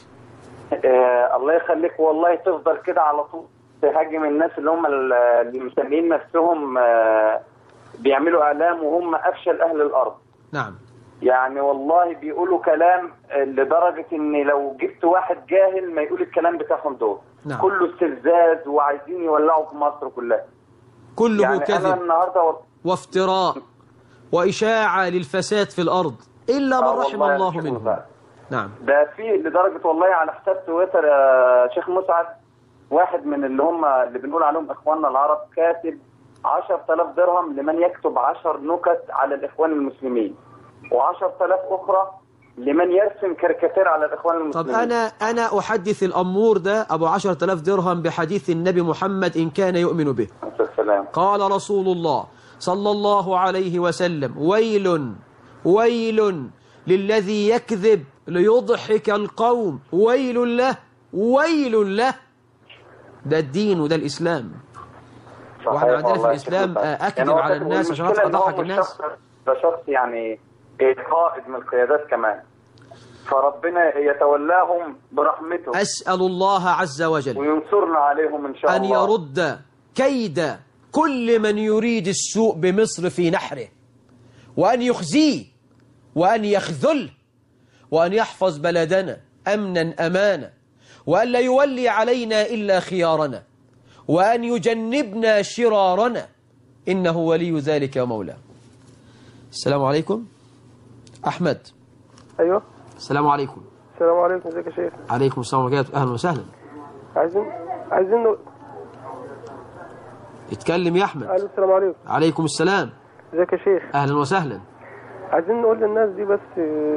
الله يخليك، والله تفضل كده على طول تهاجم الناس اللي هم اللي مسميين نفسهم بيعملوا اعلام وهم افشل اهل الارض. نعم. يعني والله بيقولوا كلام لدرجة ان لو جبت واحد جاهل ما يقول الكلام بتاعهم دول. نعم. كله استفزاز وعايزين يولعوا في مصر كلها. كله يعني كذب وافتراء وإشاعة للفساد في الأرض إلا من رحم الله منهم. نعم. ده في لدرجة والله على حساب تويتر يا شيخ مسعد، واحد من اللي هم اللي بنقول عليهم إخواننا العرب كاتب 10,000 درهم لمن يكتب 10 نكت على الإخوان المسلمين، و10,000 أخرى لمن يرسم كاريكاتير على الإخوان المسلمين. طب أنا أحدث الأمور ده أبو 10,000 درهم بحديث النبي محمد إن كان يؤمن به. السلام. قال رسول الله صلى الله عليه وسلم: ويل ويل للذي يكذب ليضحك القوم، ويل له ويل له. ده الدين وده الإسلام. واحنا عندنا في الإسلام أكذب على الناس عشان أضحك الناس. ده شخص يعني قائد من القيادات كمان، فربنا يتولاهم برحمته. أسأل الله عز وجل وينصرنا عليهم إن شاء الله، أن يرد كيد كل من يريد السوء بمصر في نحره، وأن يخزيه وأن يخذله، وأن يحفظ بلدنا أمنا أمانا، وأن لا يولي علينا إلا خيارنا، وأن يجنبنا شرارنا، إنه ولي ذلك ومولاه. السلام عليكم. أحمد. أيوه. السلام عليكم. السلام عليكم، ازيك يا شيخ؟ عليكم السلام ورحمة الله، أهلا وسهلا. عايزين اتكلم يا أحمد. السلام عليكم. عليكم السلام. ازيك يا شيخ؟ أهلا وسهلا. عايزين نقول للناس دي بس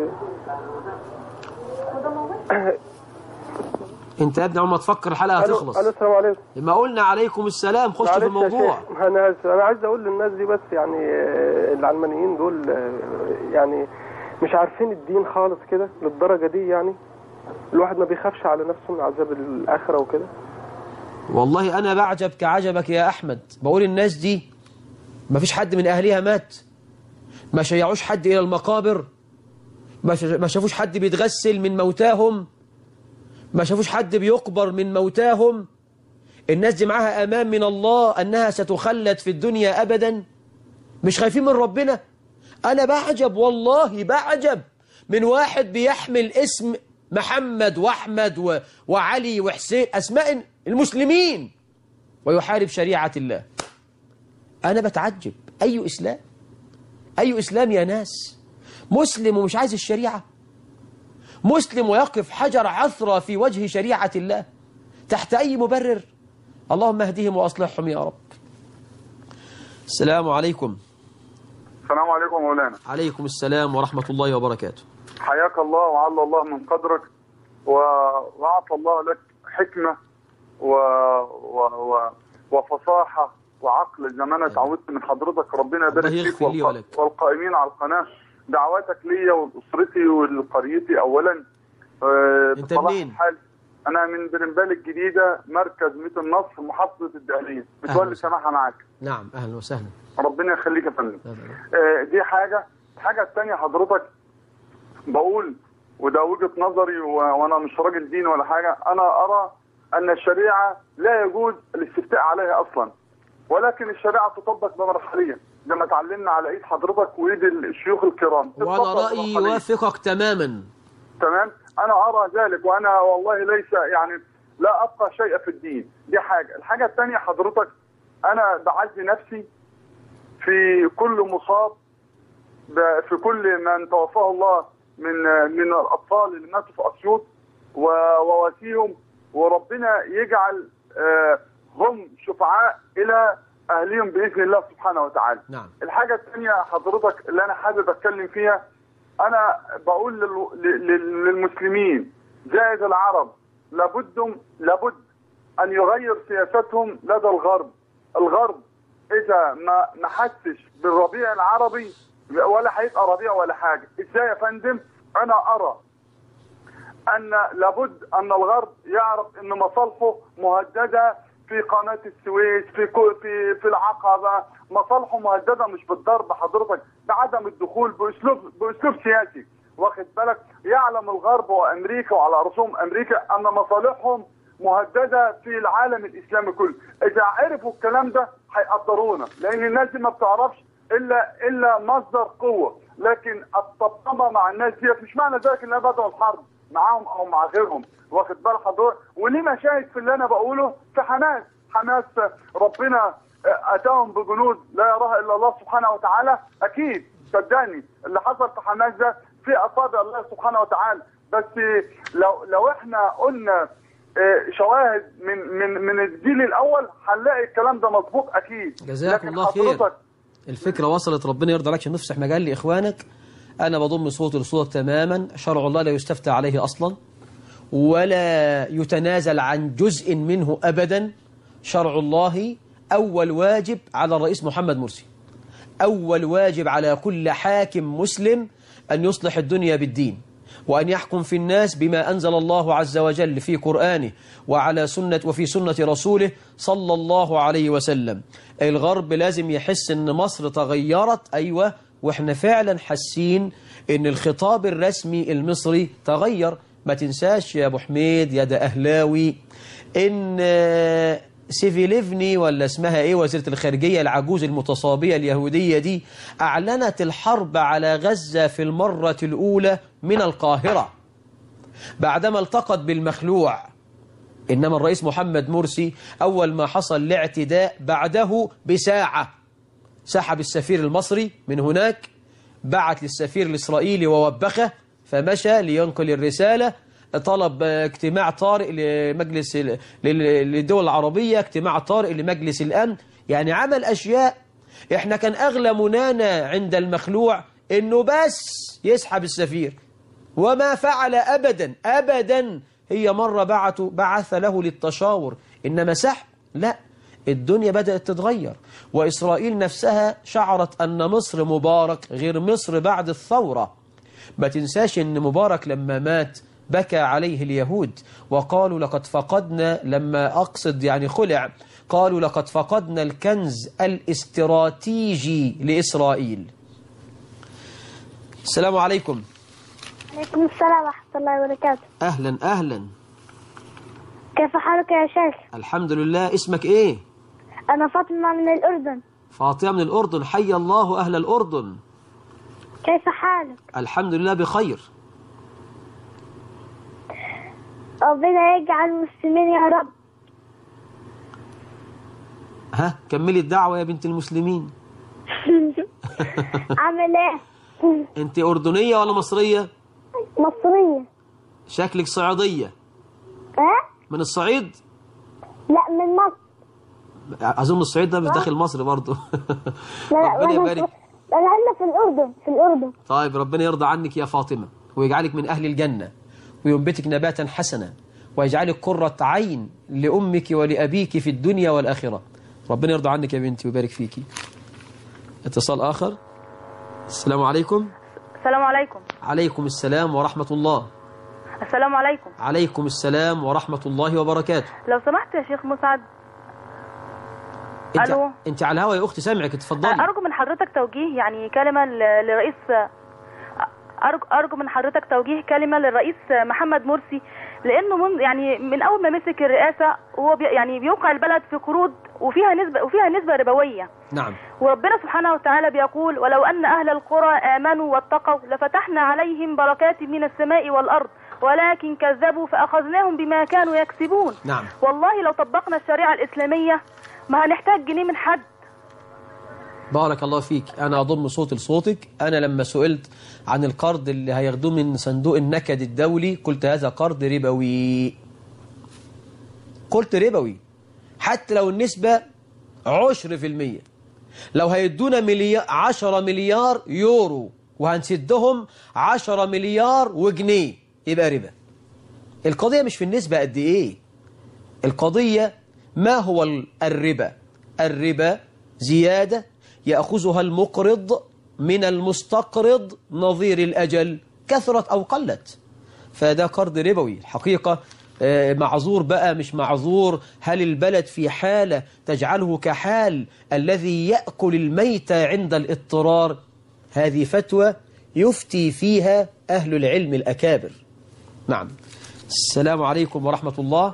انت يا ابني عم تفكر الحلقة هتخلص. السلام عليكم. لما قلنا عليكم السلام خش في الموضوع. انا عايز اقول للناس دي بس يعني العلمانيين دول يعني مش عارفين الدين خالص كده للدرجة دي، يعني الواحد ما بيخافش على نفسه من عذاب الآخرة وكده. والله أنا بعجب كعجبك يا أحمد. بقول الناس دي ما فيش حد من أهلها مات، ما شيعوش حد إلى المقابر، ما شافوش حد بيتغسل من موتاهم، ما شافوش حد بيقبر من موتاهم. الناس دي معاها أمان من الله أنها ستخلد في الدنيا أبدا، مش خايفين من ربنا. أنا بعجب والله بعجب من واحد بيحمل اسم محمد وأحمد وعلي وحسين، أسماء المسلمين، ويحارب شريعة الله. أنا بتعجب. أي إسلام؟ أي إسلام يا ناس؟ مسلم ومش عايز الشريعة؟ مسلم ويقف حجر عثرة في وجه شريعة الله تحت أي مبرر؟ اللهم اهدهم وأصلحهم يا رب. السلام عليكم. السلام عليكم مولانا. عليكم السلام ورحمة الله وبركاته. حياك الله وعلى الله من قدرك وأعطى الله لك حكمة وفصاحة وعقل زي ما أنا اتعودت من حضرتك. ربنا يبارك فيك والقائمين على القناة. دعواتك ليا ولأسرتي ولقريتي أولا. أنت منين؟ أنا من بنبال الجديدة، مركز ميت النصر، محافظة الدقهلية. متولي سماحة معاك. نعم أهلا وسهلا. ربنا يخليك يا فندم. دي الحاجة الثانية حضرتك بقول، وده وجهة نظري وأنا مش راجل دين ولا حاجة، أنا أرى أن الشريعة لا يجوز الاستفتاء عليها أصلا، ولكن الشريعة تطبق بمرحلية زي ما اتعلمنا على إيد حضرتك وإيد الشيوخ الكرام. وأنا رأيي يوافقك تماما. تمام، أنا أرى ذلك، وأنا والله ليس يعني لا أبقى شيء في الدين. دي حاجة. الحاجة الثانية حضرتك، أنا بعزي نفسي في كل مصاب، في كل من توفاه الله من الأطفال اللي ماتوا في أسيوط وواسيهم، وربنا يجعل هم شفعاء إلى أهليهم بإذن الله سبحانه وتعالى. نعم. الحاجة الثانية حضرتك اللي أنا حابب أتكلم فيها، أنا بقول للمسلمين زائد العرب لابد أن يغير سياستهم لدى الغرب. الغرب إذا ما حسش بالربيع العربي ولا هيبقى ربيع ولا حاجة. إزاي يا فندم؟ أنا أرى أن لابد أن الغرب يعرف أن مصالحه مهددة في قناة السويس، في العقبة. مصالحه مهددة مش بالضرب حضرتك، بعدم الدخول بأسلوب سياسي. واخد بالك؟ يعلم الغرب وأمريكا وعلى رأسهم أمريكا أن مصالحهم مهددة في العالم الإسلامي كله. إذا عرفوا الكلام ده هيقدرونا، لأن الناس دي ما بتعرفش إلا مصدر قوة. لكن الطبطبة مع الناس دي مش معنى ذلك إنها بدأوا الحرب معاهم أو مع غيرهم. واخد بال حضرتك؟ وليه مشاهد في اللي أنا بقوله في حماس ربنا أتاهم بجنود لا يراها إلا الله سبحانه وتعالى. أكيد صدقني اللي حصل في حماس ده في أصابع الله سبحانه وتعالى. بس لو احنا قلنا شواهد من الجيل الأول هنلاقي الكلام ده مظبوط أكيد. جزاك الله خير. الفكرة وصلت، ربنا يرضى عليك. عشان نفسح مجال لإخوانك، أنا بضم صوتي لصوتك تماما. شرع الله لا يستفتى عليه أصلا ولا يتنازل عن جزء منه أبدا. شرع الله أول واجب على الرئيس محمد مرسي، أول واجب على كل حاكم مسلم أن يصلح الدنيا بالدين، وأن يحكم في الناس بما أنزل الله عز وجل في قرآنه وفي سنة رسوله صلى الله عليه وسلم. الغرب لازم يحس أن مصر تغيرت، أيوة، وإحنا فعلا حاسين أن الخطاب الرسمي المصري تغير. ما تنساش يا أبو حميد يا ده أهلاوي إن سيفيليفني ولا اسمها إيه، وزيرة الخارجية العجوز المتصابية اليهودية دي، أعلنت الحرب على غزة في المرة الأولى من القاهرة بعدما التقت بالمخلوع. إنما الرئيس محمد مرسي أول ما حصل الاعتداء بعده بساعة سحب السفير المصري من هناك، بعت للسفير الإسرائيلي ووبخه، فمشى لينقل الرسالة، طلب اجتماع طارئ لمجلس للدول العربية، اجتماع طارئ لمجلس الأمن. يعني عمل أشياء. احنا كان أغلى منانا عند المخلوع إنه بس يسحب السفير، وما فعل أبدا أبدا. هي مرة بعث له للتشاور، إنما سحب لا. الدنيا بدأت تتغير، وإسرائيل نفسها شعرت أن مصر مبارك غير مصر بعد الثورة. ما تنساش أن مبارك لما مات بكى عليه اليهود وقالوا لقد فقدنا، لما أقصد يعني خلع، قالوا لقد فقدنا الكنز الاستراتيجي لإسرائيل. السلام عليكم. عليكم السلام ورحمة الله وبركاته. أهلا أهلا. كيف حالك يا شيخ؟ الحمد لله. اسمك إيه؟ أنا فاطمة من الأردن. فاطمة من الأردن، حي الله أهل الأردن. كيف حالك؟ الحمد لله بخير. ربنا يجعل المسلمين يا رب. ها كملي الدعوة يا بنت المسلمين. عامل ايه؟ انت أردنية ولا مصرية؟ مصرية. شكلك صعيدية. ها؟ من الصعيد؟ لا من مصر. أظن الصعيد ده مش داخل مصر برضه. ربنا يبارك. أنا في الأردن، في الأردن. طيب ربنا يرضى عنك يا فاطمة، ويجعلك من أهل الجنة، وينبتك نباتا حسنا، ويجعلك قرة عين لأمك ولأبيك في الدنيا والآخرة. ربنا يرضى عنك يا بنتي ويبارك فيكي. اتصال آخر. السلام عليكم. السلام عليكم. عليكم السلام ورحمة الله. السلام عليكم. عليكم السلام ورحمة الله وبركاته. لو سمحت يا شيخ مسعد. انت على الهوا يا اختي، سامعك، اتفضلي. ارجو من حضرتك توجيه يعني كلمه لرئيس، ارجو من حضرتك توجيه كلمه للرئيس محمد مرسي، لانه من اول ما مسك الرئاسه هو يعني بيوقع البلد في قروض وفيها نسبه ربويه. نعم. وربنا سبحانه وتعالى بيقول: ولو ان اهل القرى امنوا واتقوا لفتحنا عليهم بركات من السماء والارض ولكن كذبوا فاخذناهم بما كانوا يكسبون. نعم. والله لو طبقنا الشريعه الاسلاميه ما هنحتاج جنيه من حد. بارك الله فيك. أنا أضم صوتي لصوتك. أنا لما سئلت عن القرض اللي هياخدوه من صندوق النكد الدولي قلت هذا قرض ربوي. قلت ربوي حتى لو النسبة 10%. لو هيدونا 10 مليار يورو وهنسدهم 10 مليار وجنيه يبقى ربا. القضية مش في النسبة قد إيه، القضية ما هو الربا. الربا زيادة يأخذها المقرض من المستقرض نظير الأجل، كثرت أو قلت، فده قرض ربوي الحقيقة. معذور بقى مش معذور، هل البلد في حالة تجعله كحال الذي يأكل الميت عند الاضطرار؟ هذه فتوى يفتي فيها أهل العلم الأكابر. نعم. السلام عليكم ورحمة الله.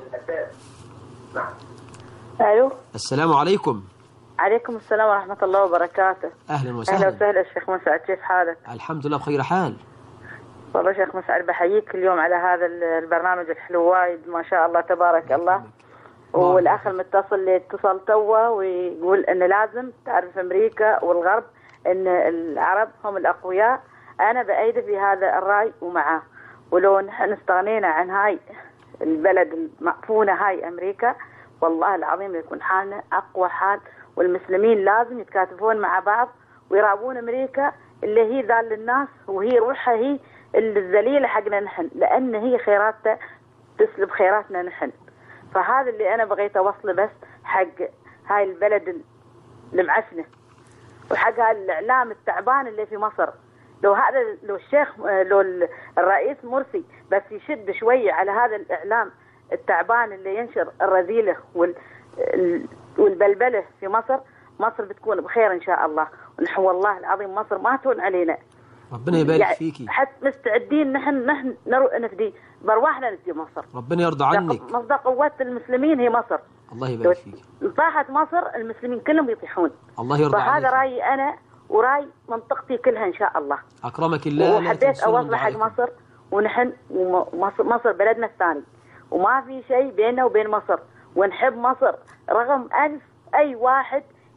الو. السلام عليكم. عليكم السلام ورحمة الله وبركاته. أهلا وسهلا. أهلا وسهلا الشيخ مسعد، كيف حالك؟ الحمد لله بخير حال. والله شيخ مسعد بحييك اليوم على هذا البرنامج الحلو وايد، ما شاء الله تبارك الله. والأخ المتصل اللي اتصل توه ويقول إن لازم تعرف أمريكا والغرب إن العرب هم الأقوياء، أنا بأيده في هذا الرأي ومعه. ولو نحن استغنينا عن هاي البلد المأفونة هاي أمريكا، والله العظيم يكون حالنا أقوى حال. والمسلمين لازم يتكاتفون مع بعض ويراقبون أمريكا اللي هي ذال للناس، وهي روحها هي الذليلة حقنا نحن، لأن هي خيراتها تسلب خيراتنا نحن. فهذا اللي أنا بغيت أوصله بس حق هاي البلد المعفنة، وحق هاي الإعلام التعبان اللي في مصر. لو الشيخ لو الرئيس مرسي بس يشد شوية على هذا الإعلام التعبان اللي ينشر الرذيلة والبلبلة في مصر، مصر بتكون بخير إن شاء الله. ونحن والله العظيم مصر ما تهون علينا. ربنا يبارك يعني فيكي. حتى مستعدين نحن نفدي برواحنا نفدي مصر. ربنا يرضى عنك. مصدر قوات المسلمين هي مصر. الله يبارك فيك. طاحت مصر المسلمين كلهم يطيحون. الله يرضى عنك. فهذا رأيي أنا وراي منطقتي كلها إن شاء الله. أكرمك الله. وحبيت أوصل حق مصر، ونحن مصر بلدنا الثاني، وما في شيء بيننا وبين مصر، ونحب مصر رغم أنف أي واحد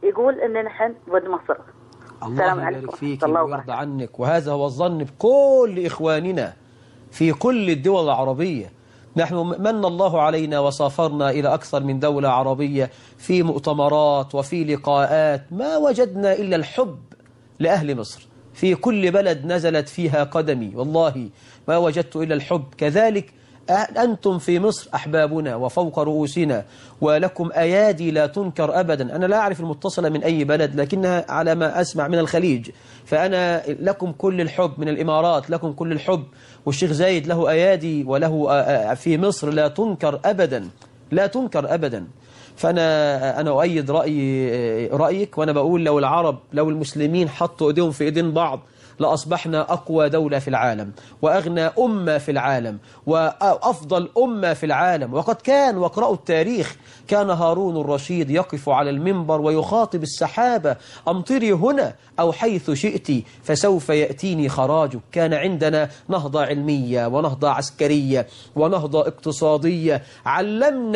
يقول ان نحن ود مصر. الله يبارك فيك ويرضى عنك. وهذا هو الظن بكل إخواننا في كل الدول العربية. نحن من الله علينا وسافرنا إلى أكثر من دولة عربية في مؤتمرات وفي لقاءات، ما وجدنا إلا الحب لأهل مصر. في كل بلد نزلت فيها قدمي والله ما وجدت إلا الحب. كذلك أنتم في مصر أحبابنا وفوق رؤوسنا، ولكم أيادي لا تنكر أبدا. أنا لا أعرف المتصلة من أي بلد، لكنها على ما أسمع من الخليج. فأنا لكم كل الحب، من الإمارات لكم كل الحب. والشيخ زايد له أيادي وله في مصر لا تنكر أبدا، لا تنكر أبدا. فأنا أؤيد رأيك، وأنا بقول لو العرب لو المسلمين حطوا إيديهم في إيدين بعض لأصبحنا أقوى دولة في العالم، وأغنى أمة في العالم، وأفضل أمة في العالم. وقد كان، واقرأوا التاريخ، كان هارون الرشيد يقف على المنبر ويخاطب السحابة: أمطري هنا أو حيث شئت فسوف يأتيني خراجك. كان عندنا نهضة علمية ونهضة عسكرية ونهضة اقتصادية. علمنا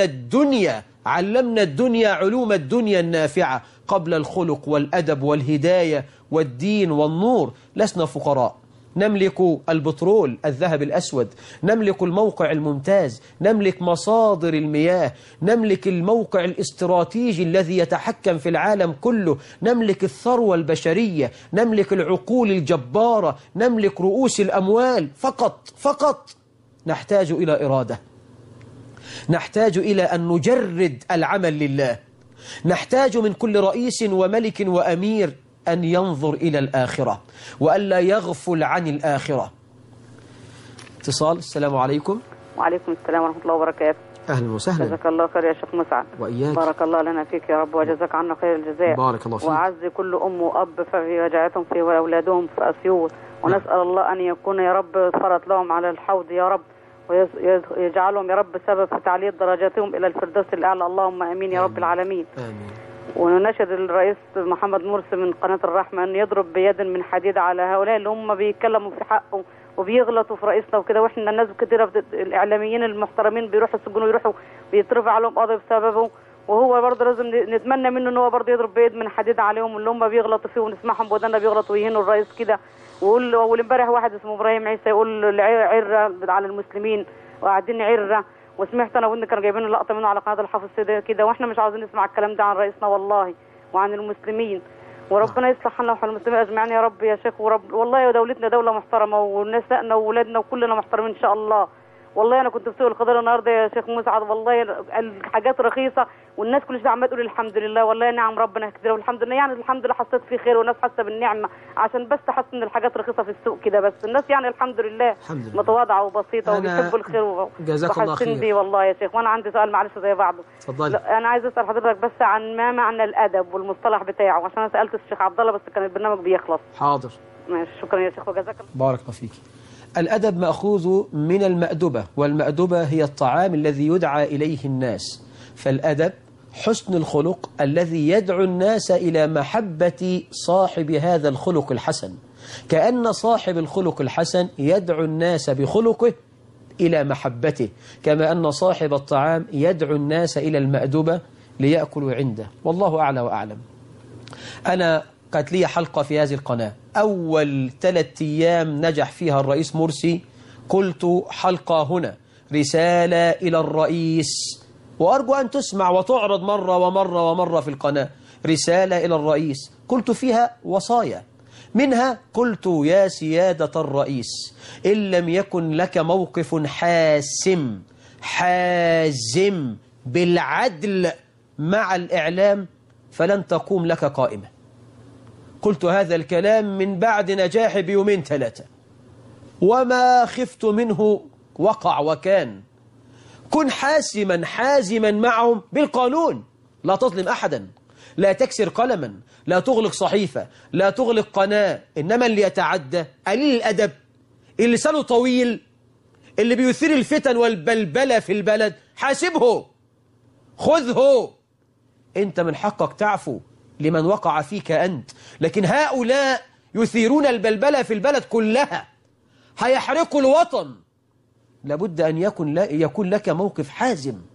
الدنيا علوم الدنيا النافعة قبل الخلق والأدب والهداية والدين والنور. لسنا فقراء، نملك البترول، الذهب الأسود، نملك الموقع الممتاز، نملك مصادر المياه، نملك الموقع الاستراتيجي الذي يتحكم في العالم كله، نملك الثروة البشرية، نملك العقول الجبارة، نملك رؤوس الأموال. فقط نحتاج إلى إرادة، نحتاج إلى أن نجرد العمل لله. نحتاج من كل رئيس وملك وأمير أن ينظر إلى الآخرة وألا يغفل عن الآخرة. اتصال. السلام عليكم. وعليكم السلام ورحمة الله وبركاته. أهلا وسهلا. جزاك الله خير يا شيخ مسعد. وإياك. بارك الله لنا فيك يا رب وجزاك عنا خير الجزاء. بارك الله فيك. وأعز كل أم وأب في وجعتهم في أولادهم في أسيوط، ونسأل الله أن يكون يا رب فرط لهم على الحوض يا رب، ويجعلهم يا رب سبب في تعلية درجاتهم إلى الفردوس الأعلى. اللهم آمين يا رب العالمين. آمين. ونناشد الرئيس محمد مرسي من قناة الرحمة أن يضرب بيد من حديد على هؤلاء اللي هم بيتكلموا في حقه وبيغلطوا في رئيسنا وكده. واحنا الناس كتير الإعلاميين المحترمين بيروحوا السجون ويروحوا بيترفع عليهم قضية بسببه، وهو برضه لازم نتمنى منه ان هو برضه يضرب بيد من حديد عليهم اللي هم بيغلطوا فيه، ونسمعهم بودنا بيغلطوا ويهينوا الرئيس كده. وأول امبارح واحد اسمه إبراهيم عيسى يقول عرة على المسلمين وقاعدين عرة، وسمعت انا وابني كانوا جايبين لقطه منه على قناه الحافظ سيدي كده، واحنا مش عاوزين نسمع الكلام ده عن رئيسنا والله وعن المسلمين. وربنا يصلح حالنا وحال المسلمين اجمعين يا رب يا شيخ. ورب والله دولتنا دوله محترمه، ونسائنا واولادنا وكلنا محترمين ان شاء الله. والله انا كنت في سوق الخضار النهارده يا شيخ مسعد، والله الحاجات رخيصه والناس كل شيء عماله تقول الحمد لله. والله نعم ربنا كتير والحمد لله، يعني الحمد لله حسيت في خير والناس حاسه بالنعمه، عشان بس تحس ان الحاجات رخيصه في السوق كده. بس الناس يعني الحمد لله متواضعه وبسيطه وبيحبوا الخير جزاك الله خير بيه والله يا شيخ. وانا عندي سؤال معلش زي بعضه. اتفضلي. انا عايز اسال حضرتك بس عن ما معنى الادب والمصطلح بتاعه، عشان انا سالت الشيخ عبد الله بس كان البرنامج بيخلص. حاضر. ماشي، شكرا يا شيخ وجزاك الله. بارك الله فيك. الأدب مأخوذ من المأدبة، والمأدبة هي الطعام الذي يدعى إليه الناس. فالأدب حسن الخلق الذي يدعو الناس إلى محبة صاحب هذا الخلق الحسن، كأن صاحب الخلق الحسن يدعو الناس بخلقه إلى محبته، كما أن صاحب الطعام يدعو الناس إلى المأدبة ليأكلوا عنده. والله أعلى وأعلم. أنا كانت لي حلقة في هذه القناة، أول 3 أيام نجح فيها الرئيس مرسي قلت حلقة هنا رسالة إلى الرئيس، وأرجو أن تسمع وتعرض مرة ومرة ومرة في القناة. رسالة إلى الرئيس قلت فيها وصايا، منها قلت: يا سيادة الرئيس، إن لم يكن لك موقف حازم بالعدل مع الإعلام فلن تقوم لك قائمة. قلت هذا الكلام من بعد نجاحي بيومين 3، وما خفت منه وقع وكان. كن حازما معهم بالقانون، لا تظلم أحدا، لا تكسر قلما، لا تغلق صحيفة، لا تغلق قناة. إنما اللي يتعدى قليل الأدب، اللي لسانه طويل، اللي بيثير الفتن والبلبلة في البلد، حاسبه، خذه. أنت من حقك تعفو لمن وقع فيك أنت، لكن هؤلاء يثيرون البلبلة في البلد كلها، هيحرقوا الوطن. لابد أن يكون لك موقف حازم،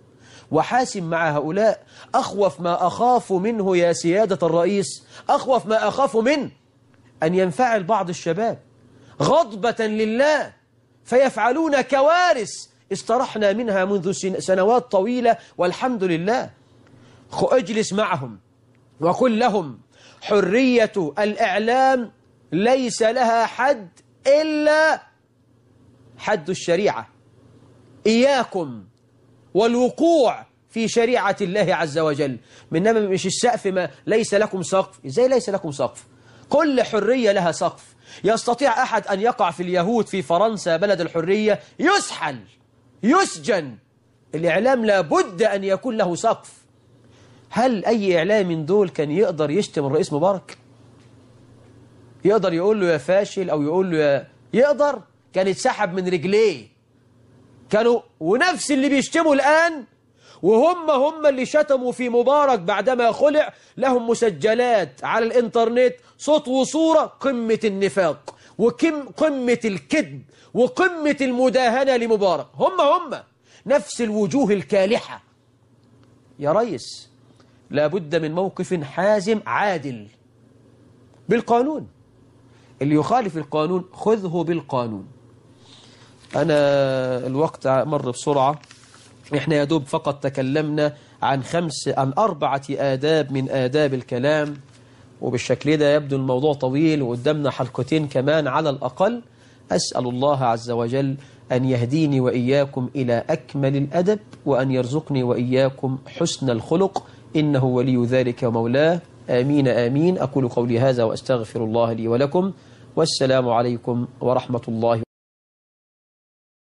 وحاسم مع هؤلاء. أخوف ما أخاف منه يا سيادة الرئيس، أخوف ما أخاف منه أن ينفعل بعض الشباب غضبة لله فيفعلون كوارث استرحنا منها منذ سنوات طويلة والحمد لله. اجلس معهم وقل لهم حرية الإعلام ليس لها حد إلا حد الشريعة. إياكم والوقوع في شريعة الله عز وجل، منما مش السقف ما ليس لكم سقف. إزاي ليس لكم سقف؟ كل حرية لها سقف. يستطيع أحد أن يقع في اليهود في فرنسا بلد الحرية يسحل يسجن. الإعلام لابد أن يكون له سقف. هل أي إعلام من دول كان يقدر يشتم الرئيس مبارك؟ يقدر يقول له يا فاشل أو يقول له يقدر؟ كان يتسحب من رجليه. كانوا ونفس اللي بيشتموا الآن وهم اللي شتموا في مبارك بعدما خلع لهم مسجلات على الإنترنت صوت وصورة قمة النفاق قمة الكذب وقمة المداهنة لمبارك. هم نفس الوجوه الكالحة. يا ريس لابد من موقف حازم عادل بالقانون. اللي يخالف القانون خذه بالقانون. أنا الوقت مر بسرعة. إحنا يا دوب فقط تكلمنا عن 4 آداب من آداب الكلام، وبالشكل ده يبدو الموضوع طويل وقدامنا حلقتين كمان على الأقل. أسأل الله عز وجل أن يهديني وإياكم إلى أكمل الأدب، وأن يرزقني وإياكم حسن الخلق، إنه ولي ذلك ومولاه. آمين آمين. أقول قولي هذا وأستغفر الله لي ولكم، والسلام عليكم ورحمة الله.